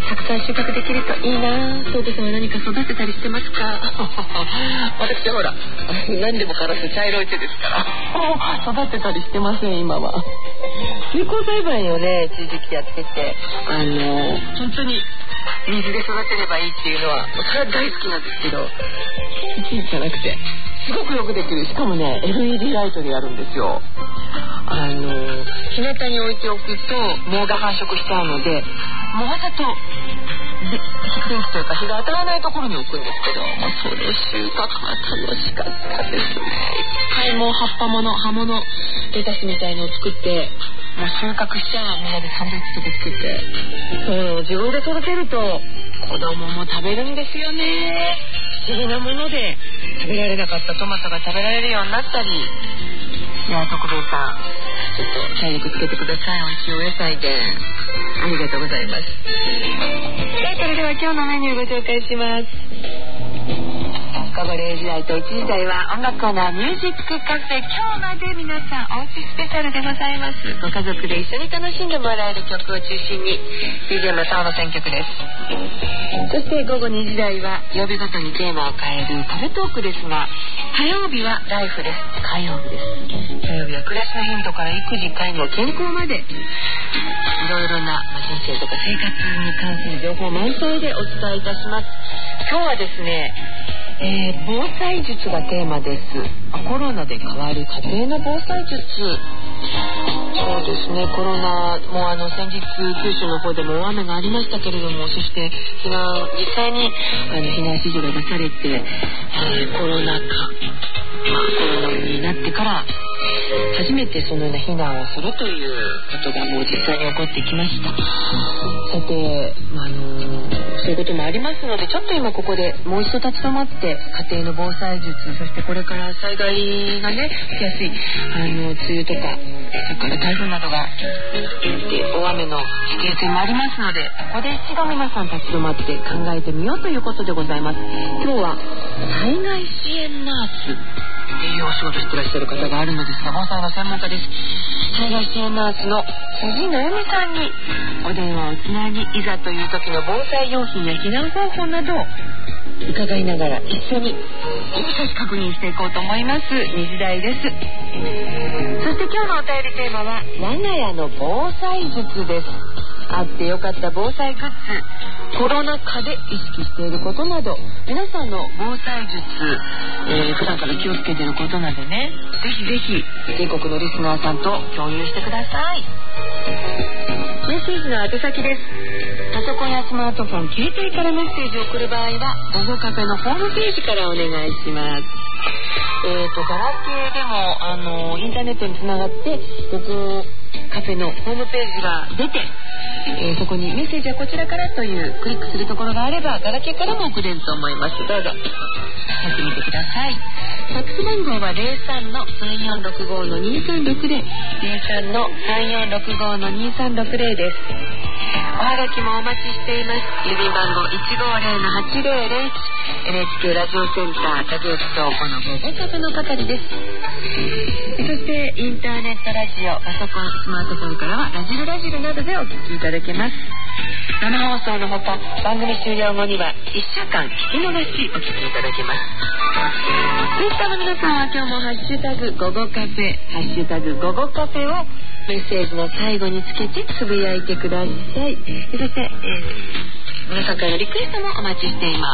たくさん収穫できるといいな。東子さんは何か育てたりしてますか？私はほら何でも枯らす茶色い手ですから育てたりしてません今は。水耕栽培をね一時期やってて、あの本当に水で育てればいいっていうのはそれは大好きなんですけど、いちいちじゃなくてすごくよくできる。しかもね エルイーディー ライトでやるんですよ。あの日向に置いておくと藻が繁殖しちゃうので、もうわざとで電気というか日が当たらないところに置くんですけど、もうそれ収穫は楽しかったですね。いっぱいもう葉っぱもの葉物レタスみたいのを作って、もう収穫しちゃう。みんなでサンドイッチとか作って、そう自分で育てると子供も食べるんですよね。不思議なもので食べられなかったトマトが食べられるようになったり。いや徳兵衛さんちょっと体力つけてください。おいしいお野菜でありがとうございます。それでは今日のメニューをご紹介します。カバレー時代といちじ台は音楽コーナーミュージックカフェ。今日まで皆さんおうちスペシャルでございます。ご家族で一緒に楽しんでもらえる曲を中心に ディージェー マサオの選曲です。そして午後にじ台は曜日ごとにテーマを変えるカフェトークですが、火曜日はライフです。火曜日です。火曜日は暮らしのヒントから育児、介護、健康までいろいろな人生とか生活に関する情報満載でお伝えいたします。今日はですね、えー、防災術がテーマです。コロナで変わる家庭の防災術。そうですね、コロナもあの先日九州の方でも大雨がありましたけれども、そして避難実際にあの避難指示が出されて、えー、コロナ禍、まあ、コロナになってから初めてそのような避難をするということがもう実際に起こってきました。さて、まあ、あのそういうこともありますので、ちょっと今ここでもう一度立ち止まって家庭の防災術、そしてこれから災害がね起きやすいあの梅雨とかそれから台風などがで大雨の危険性もありますので、ここで一度皆さん立ち止まって考えてみようということでございます。今日は災害支援ナースっていうお仕事してらっしゃる方があるのですが、防災の専門家です。災害支援ナースの辻直美さんにお電話をつなぎ、いざという時の防災用品や避難方法などを伺いながら一緒に指差し確認していこうと思います。にじ台です。そして今日のお便りテーマは我が家の防災術です。あってよかった防災グッズ、コロナ禍で意識していることなど、皆さんの防災術、えー、普段から気をつけていることなどね、ぜひぜひ全国のリスナーさんと共有してください。メッセージの宛先です。パソコンやスマートフォン、携帯からメッセージを送る場合は午後カフェのホームページからお願いします。えーとガラケーでもあのインターネットにつながって午後カフェのホームページが出て、えー、そこにメッセージはこちらからというクリックするところがあればガラケーからも送れると思います。どうぞやってみてください。ファックス番号は ゼロさんのさんよんろくごのにさんろくゼロ ゼロさんのさんよんろくごのにさんろくゼロです。おはがきもお待ちしています。郵便番号 いちごーぜろのはちぜろぜろいち エヌエイチケー ラジオセンター竹内東子の午後カフェの係です。そしてインターネットラジオ、パソコン、スマートフォンからはラジルラジルなどでお聞きいただけます。生放送のほか番組終了後にはいっしゅうかん聞き逃しお聞きいただけます。ツイッターの皆さんは今日もハッシュタグ午後カフェ、ハッシュタグ午後カフェをメッセージの最後につけてつぶやいてください。そして、えー、皆さんからのリクエストもお待ちしています。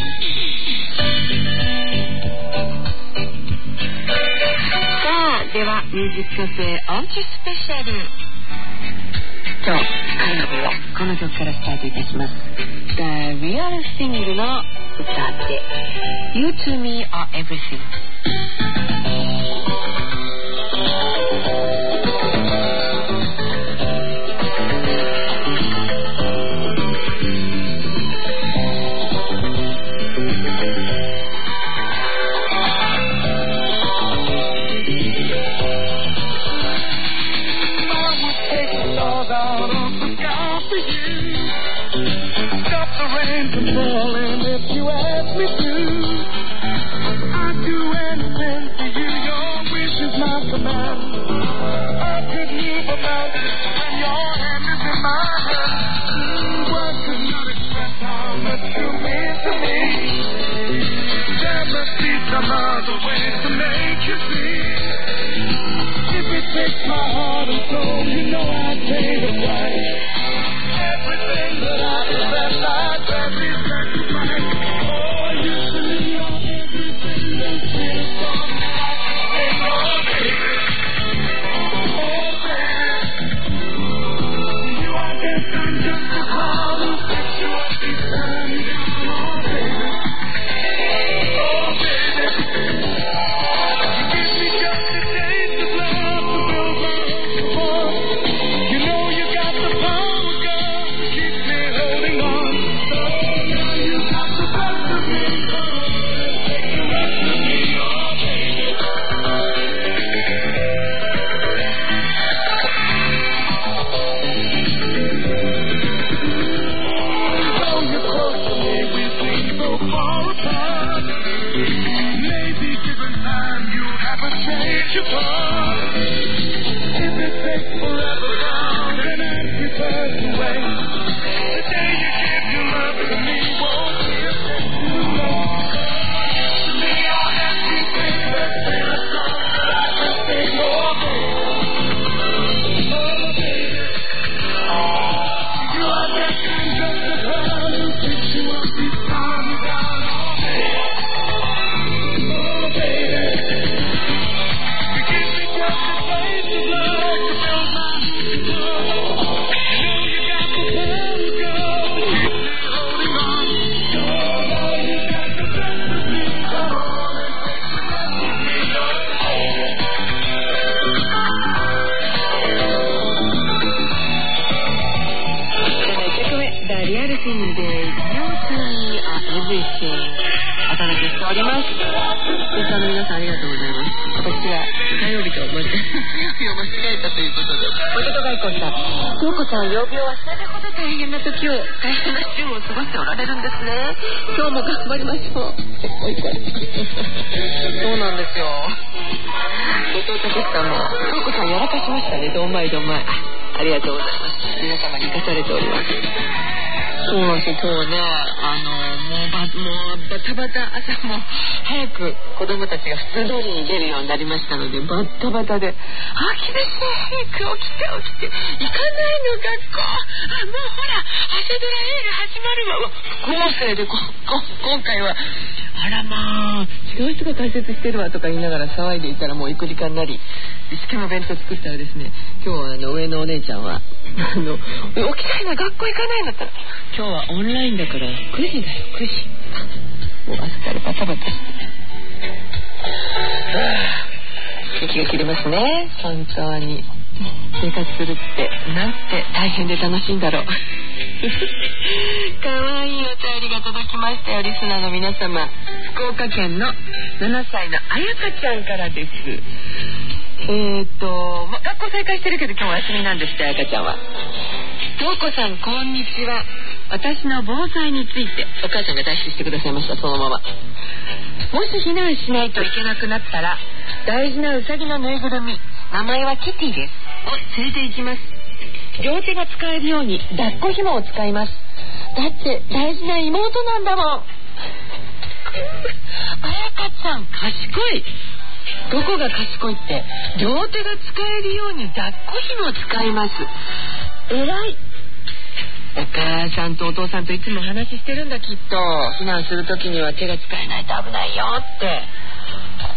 さあではミュージックカフェアンチスペシャル。今日火曜日はこの曲からスタートいたします。 The Real Thing の歌で You to me are everything。 Falling if you ask me to. I'd do anything for you. Your wish is my command. I could move a mountain when your hand is in my hand. Words could not express how much you mean to me. There must be some other way to make you see. If it takes my heart and soul, you know I'd pay the price. Everything that I possess, I'd gladly sacrifice. Oh, you to me are everything. Don't say a song that I can sing. Oh, baby. Oh, baby. You are just, I'm just a call who picks you up each time you down. Oh, baby. Oh, baby. You give me just a taste of love to build my own support. You know you got the power, girl, to keep me holding on. So now you got the best of me, come on and take the rest of me, oh baby. Though you're close to me, we seem so far apart. Maybe given time, you'll have a change of heart. If it takes forever now, then I'm prepared to wait. The day you give your love to me won't be a thing too long. To me, I'll have you sing that favorite song that I can sing. Oh, baby. Oh, baby. You are just, I'm just a clown who picks you up each time you down. Oh, baby. Oh, baby. You give me just a taste of love to build my support. You know you got the power, girl, to keep me holding on. So now you got the best of me, come on and take the rest of me, oh, baby. いち曲目 The Real Thing で You to me are everything お届けしております。リスナーの皆さんありがとうございます。私は火曜日と間違え間違えたということで、ポテト外交さん、京子さん曜日を忘れるほど大変な時を大変な週を過ごしておられるんですね。今日も頑張りましょう。おいこれそうなんですよ。後藤武さんも京子さんやらかしましたね。どんまいどんまい、ありがとうございます。皆様に生かされております。そうなんですよ。今日はね、あのもうバもうバタバタ朝も早く子供たちが普通通りに出るようになりましたので、バタバタで、あ、厳しい、早く起きて起きて、行かないの学校、あ、もうほら朝ドラエール始まるわ。副音声でここ今回はあらまあ違う人が解説してるわとか言いながら騒いでいたら、もう行く時間になり、一生懸命弁当作ったらですね、今日はあの上のお姉ちゃんはあの起きたいな、学校行かないんだったら、今日はオンラインだからくじだよ、くじ。もう朝からバタバタして息が切れますね。本当に生活するってなんて大変で楽しいんだろう。かわいいお便りが届きましたよ。リスナーの皆様、福岡県のななさいのあやかちゃんからです。えーと、ま、学校再開してるけど今日お休みなんですって。あやかちゃんは、京子さんこんにちは。私の防災についてお母さんが代筆してくださいました。そのまま、もし避難しないといけなくなったら、大事なうさぎのぬいぐるみ、名前はキティですを連れて行きます。両手が使えるように抱っこ紐を使います。だって大事な妹なんだもん。あやかちゃん賢い。どこが賢いって、両手が使えるように抱っこ紐を使います。偉い。お母さんとお父さんといつも話してるんだ、きっと。避難するときには手が使えないと危ないよって。すご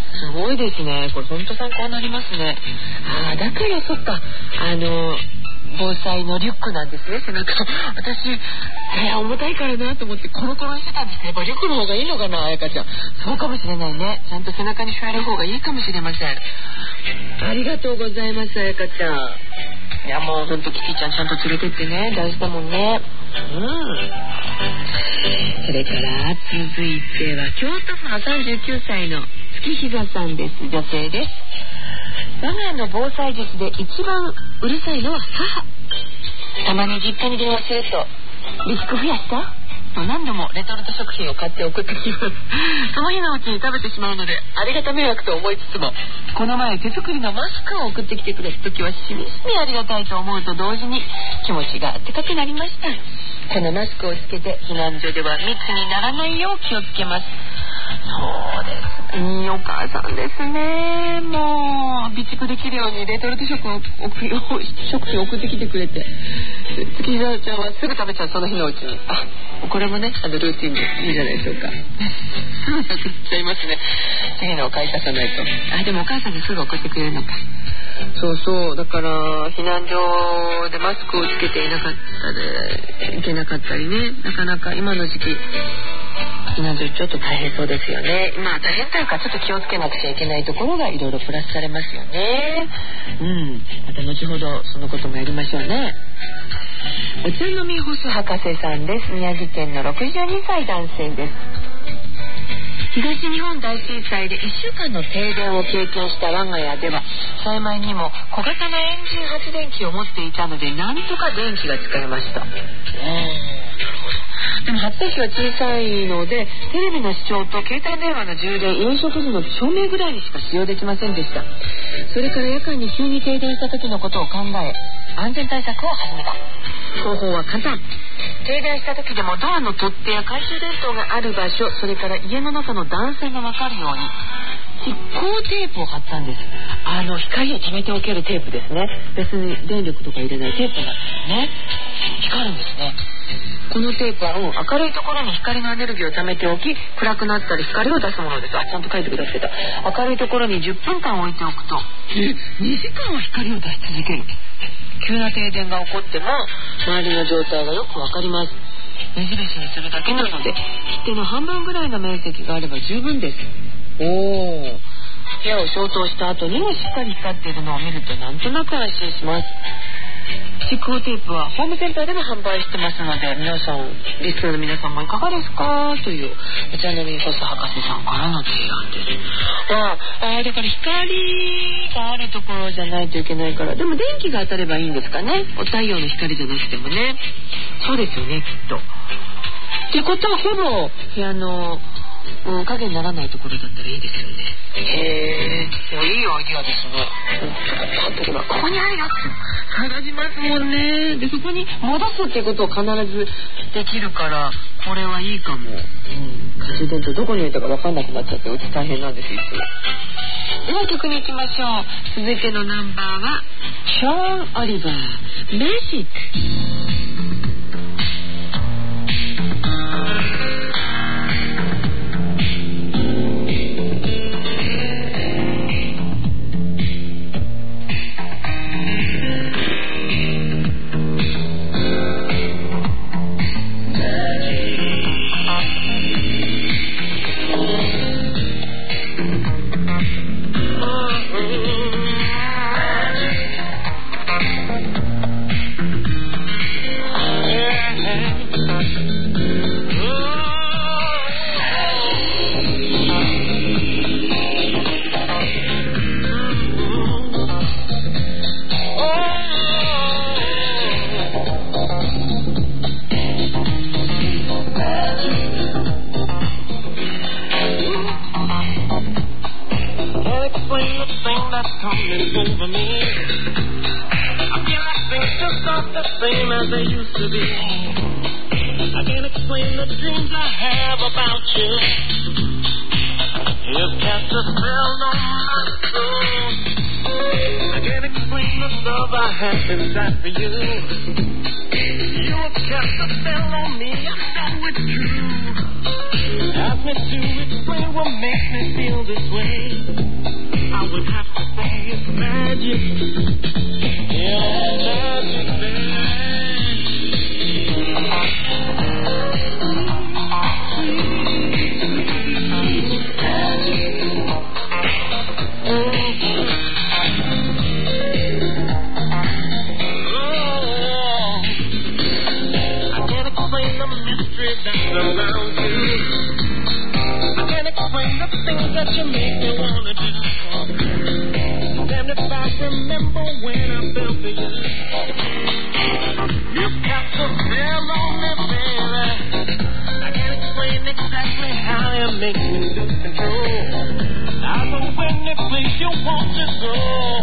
ごいですね。これ本当参考になりますね。ああ、だからそっか、あの防災のリュックなんですね、背中。私、えー、重たいからなと思ってコロコロにしてたんですけど、やっぱリュックの方がいいのかな、彩香ちゃん。そうかもしれないね。ちゃんと背中にしょえる方がいいかもしれません。ありがとうございます、彩香ちゃん。いや、もうほんとキティちゃんちゃんと連れてってね、大事だもんね。うん。それから続いては京都府のさんじゅうきゅうさいの月日座さんです。女性です。我が家の防災術で一番うるさいのは母。たまに実家に電話すると、備蓄増やしたと何度もレトルト食品を買って送ってきます。その日のうちに食べてしまうのでありがた迷惑と思いつつも、この前手作りのマスクを送ってきてくれた時はしみじみありがたいと思うと同時に気持ちがあったかくなりました。このマスクをつけて避難所では密にならないよう気をつけます。そうです、いいお母さんですね。もう備蓄できるようにレトルト食を食品を送ってきてくれて、月沢ちゃんはすぐ食べちゃう、その日のうちに。あ、これもね、あのルーティンでいいじゃないでしょうか。すぐなくなっちゃいますね。次のを買い足さないと。あ、でもお母さんがすぐ送ってくれるのか。そうそう、だから避難所でマスクをつけていなかったでいけなかったりね、なかなか今の時期避難所ちょっと大変そうですよね。まあ大変というかちょっと気をつけなくちゃいけないところがいろいろプラスされますよね。うん、また後ほどそのこともやりましょうね。お茶飲み干す博士さんです。宮城県のろくじゅうにさい男性です。東日本大震災でいっしゅうかんの停電を経験した我が家では幸いにも小型のエンジン発電機を持っていたのでなんとか電気が使えました。でも発電機は小さいのでテレビの視聴と携帯電話の充電、飲食時の照明ぐらいにしか使用できませんでした。それから夜間に急に停電した時のことを考え安全対策を始めた。方法は簡単。停電した時でもドアの取っ手や懐中電灯がある場所、それから家の中の段差が分かるように蓄光テープを貼ったんです。あの光を溜めておけるテープですね。別に電力とか入れないテープなんですね。光るんですね。このテープは、うん、明るいところに光のエネルギーを溜めておき暗くなったり光を出すものです。あ、ちゃんと書いてくださってた。明るいところにじゅっぷんかん置いておくとにじかんは光を出し続ける。急な停電が起こっても周りの状態がよくわかります。目印にするだけなので切手の半分ぐらいの面積があれば十分です。おー、部屋を消灯した後にもしっかり光っているのを見るとなんとなく安心します。蓄光テープはホームセンターでも販売してますので皆さん、リスナーの皆さんもいかがですかというお茶のみ干す博士さんからの提案です。ああ、だから光があるところじゃないといけないから、でも電気が当たればいいんですかね。お太陽の光じゃなくてもね。そうですよね、きっと。ってことはほぼ部屋のうん、影にならないところだったらいいですよね。へえ、いいアイディアですね。ちょっとここにあるよって探しますもんね。でそこに戻すっていうことを必ずできるからこれはいいかも。うん、懐中電灯どこに置いたか分かんなくなっちゃってうち大変なんですいつも。では曲に行きましょう。続いてのナンバーはショーン・オリバー、ベーシック。 For you, you have cast a spell on me. I know it's true. Ask me to explain what makes me feel this way. I would have to say it's magic. Yeah, magic, baby. Around you, I can't explain the things that you make me wanna do. Damn if I remember when I fell for you. You've got to feel on me, baby. I can't explain exactly how you make me lose control. I know any place you want to go.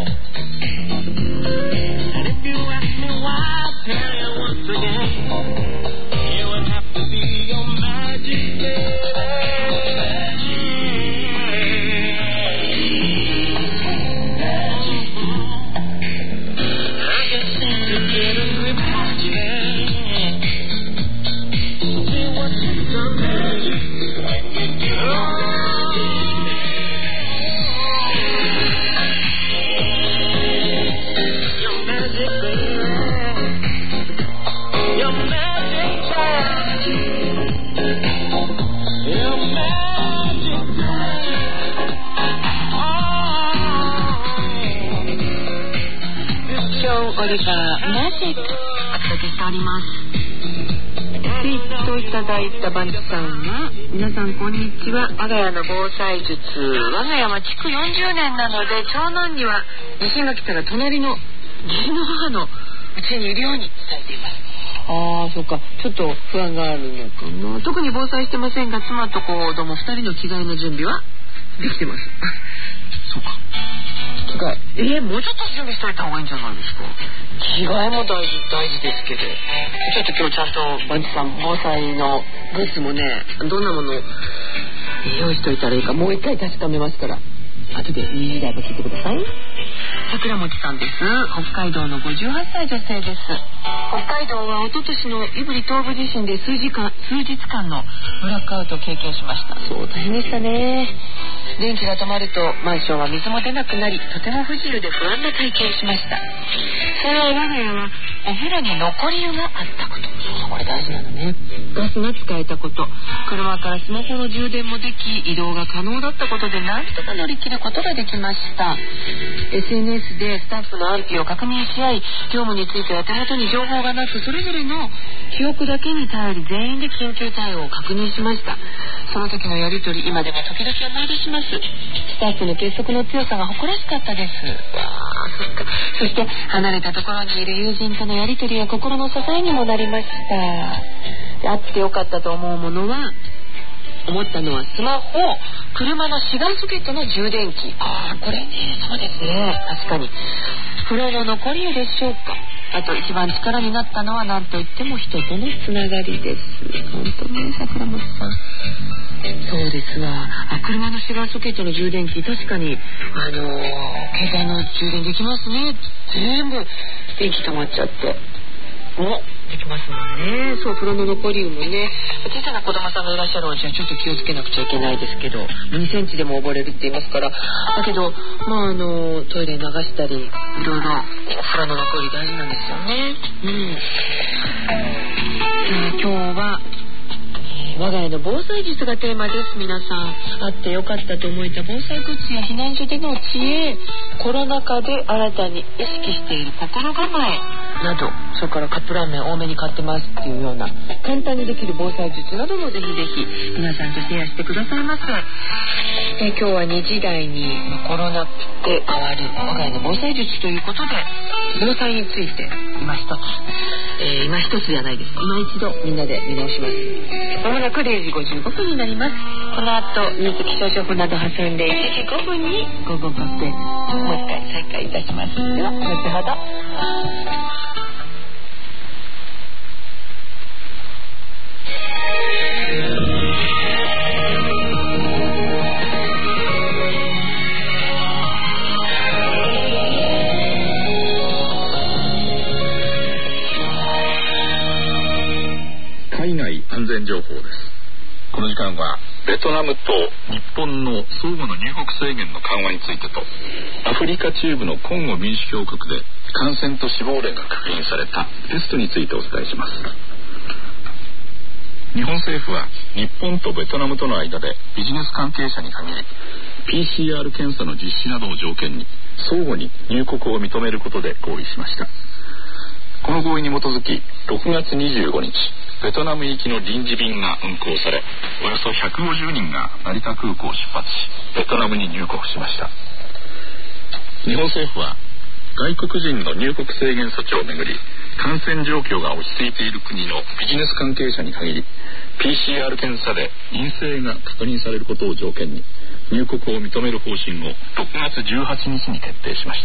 And if you ask me why, I'll tell you once again. You would have to be your magic, baby. I can seem to get a grip on you. See what you've done, magic. When you do your magic, baby. Your magic child. Your magic 今日オリバーマジックお届けしております。ツイートいただいたバンチさんは、皆さんこんにちは。我が家の防災術、我が家は築よんじゅうねんなので、長男には地震が来たら隣の義理の母の家にいるように伝えています。ああ、そうか。ちょっと不安があるのかな。特に防災してませんが、妻と子供ふたりの着替えの準備はできてます。そうか。着替え、えー、もうちょっと準備しといた方がいいんじゃないですか。着替えも大事大事ですけど、ちょっと今日ちゃんとバンチさん防災のグッズもね、どんなものを用意しといたらいいかもう一回確かめますから、後でにじ台も聞いてください。桜餅さんです。北海道のごじゅうはっさい女性です。北海道は一昨年の胆振東部地震で数時間数日間のブラックアウトを経験しました。そう大変でしたね。電気が止まるとマンションは水も出なくなり、とても不自由で不安な体験をしました。それは我が家はお風呂に残り湯があったこと。これ大事なのね。ガスが使えたこと、車からスマホの充電もでき、移動が可能だったことでなんとか乗り切ることができました。 エスエヌエス でスタッフの安否を確認し合い、業務については手元に情報がなく、それぞれの記憶だけに頼り全員で緊急対応を確認しました。その時のやり取り、今でも時々思い出します。スタッフの結束の強さが誇らしかったです。あ、そっか。そして離れたところにいる友人とのやり取りは心の支えにもなりました。で、あってよかったと思うものは思ったのはスマホ、車のシガーソケットの充電器。ああ、これね、そうですね、確かに風呂の残り湯でしょうか。あと一番力になったのは何といっても人とのつながりです。本当に桜本さん、そうですわ。あ、車のシガーソケットの充電器、確かにあのー、携帯の充電できますね。全部電気止まっちゃってもできますもんね。そう、風呂の残り湯もね、小さな子供さんがいらっしゃるお家はちょっと気をつけなくちゃいけないですけど、にセンチでも溺れるって言いますから。だけどまああのトイレ流したり、いろいろ風呂の残り大事なんですよね。うん。今日は我が家の防災術がテーマです。皆さんあってよかったと思えた防災グッズや避難所での知恵、コロナ禍で新たに意識している心構えなど、それからカップラーメン多めに買ってますっていうような簡単にできる防災術などもぜひぜひ皆さんとシェアしてくださいませ。え今日はにじ台にコロナで変わる我が家の防災術ということで、防災について今一つ、えー、今一つじゃないです、今一度みんなで見直します。まもなくれいじごじゅうごふんになります。この後ニュース気象情報など挟んでいちじごふんに午後カフェもう一回再開いたします。では後ほど。 海外安全情報です。この時間は列ベトナムと日本の相互の入国制限の緩和についてと、アフリカ中部のコンゴ民主共和国で感染と死亡例が確認されたペストについてお伝えします。日本政府は日本とベトナムとの間でビジネス関係者に限り ピーシーアール 検査の実施などを条件に相互に入国を認めることで合意しました。この合意に基づきろくがつにじゅうごにち、ベトナム行きの臨時便が運航され、およそひゃくごじゅうにんが成田空港を出発し、ベトナムに入国しました。日本政府は外国人の入国制限措置をめぐり、感染状況が落ち着いている国のビジネス関係者に限り ピーシーアール 検査で陰性が確認されることを条件に入国を認める方針をろくがつじゅうはちにちに決定しました。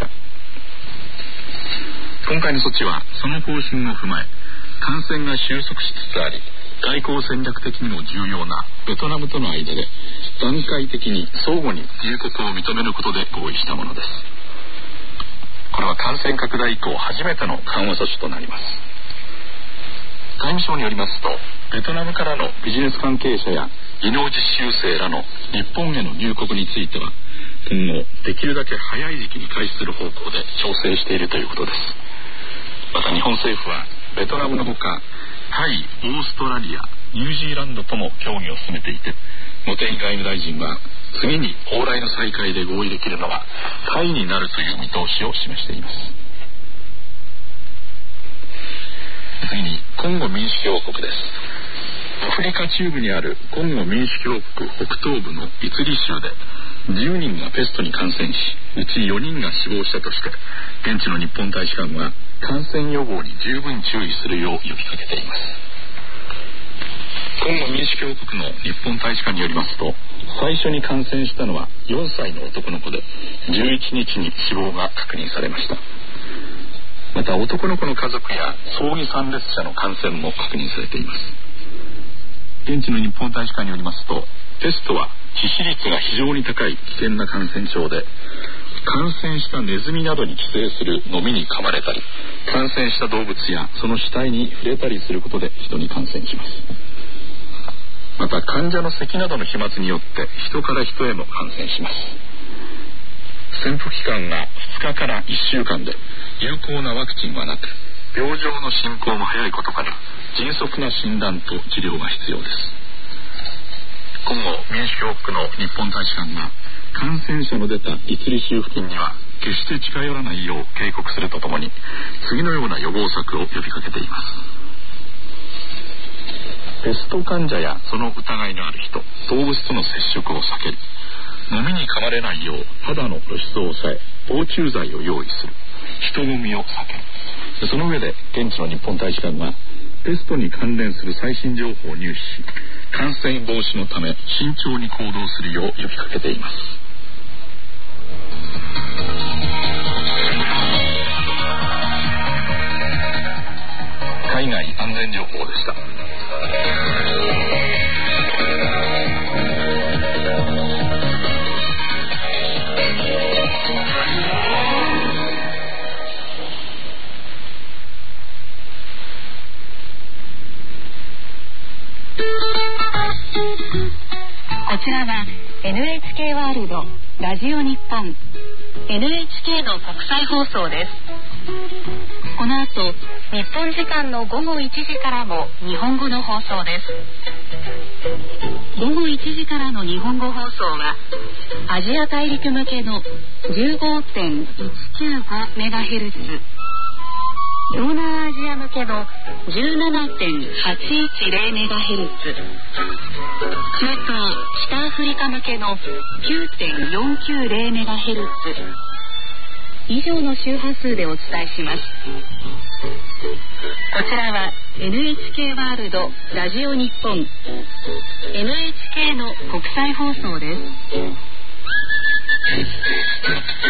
今回の措置はその方針を踏まえ、感染が収束しつつあり外交戦略的にも重要なベトナムとの間で段階的に相互に入国を認めることで合意したものです。これは感染拡大以降初めての緩和措置となります。外務省によりますと、ベトナムからのビジネス関係者や技能実習生らの日本への入国については今後できるだけ早い時期に開始する方向で調整しているということです。また日本政府はベトナムのほかタイ、オーストラリア、ニュージーランドとも協議を進めていて、茂木外務大臣は次に往来の再開で合意できるのはタイになるという見通しを示しています。次にコンゴ民主共和国です。アフリカ中部にあるコンゴ民主共和国北東部のイツリ州でじゅうにんがペストに感染し、うちよにんが死亡したとして、現地の日本大使館は感染予防に十分注意するよう呼びかけています。コンゴ民主共和国の日本大使館によりますと、最初に感染したのはよんさいの男の子でじゅういちにちに死亡が確認されました。また男の子の家族や葬儀参列者の感染も確認されています。現地の日本大使館によりますと、ペストは致死率が非常に高い危険な感染症で、感染したネズミなどに寄生するノミに噛まれたり、感染した動物やその死体に触れたりすることで人に感染します。また患者の咳などの飛沫によって人から人へも感染します。潜伏期間がふつかからいっしゅうかんで、有効なワクチンはなく、病状の進行も早いことから迅速な診断と治療が必要です。今後民主共和国の日本大使館が感染者の出たイツリ州付近には決して近寄らないよう警告するとともに、次のような予防策を呼びかけています。ペスト患者やその疑いのある人、動物との接触を避ける、飲みに噛まれないよう肌の露出を抑え防虫剤を用意する、人混みを避ける。その上で現地の日本大使館はペストに関連する最新情報を入手し、感染防止のため慎重に行動するよう呼びかけています。海外安全情報でした。 こちらは エヌエイチケー ワールドラジオ日本 エヌエイチケー の国際放送です。この後日本時間のごごいちじからも日本語の放送です。ごごいちじからの日本語放送はアジア大陸向けの じゅうごてんいちきゅうごメガヘルツ、東南アジア向けの じゅうななてんはちいちゼロメガヘルツ、中東北アフリカ向けの きゅうてんよんきゅうゼロメガヘルツ以上の周波数でお伝えします。こちらは エヌエイチケー ワールドラジオ日本 エヌエイチケー の国際放送です。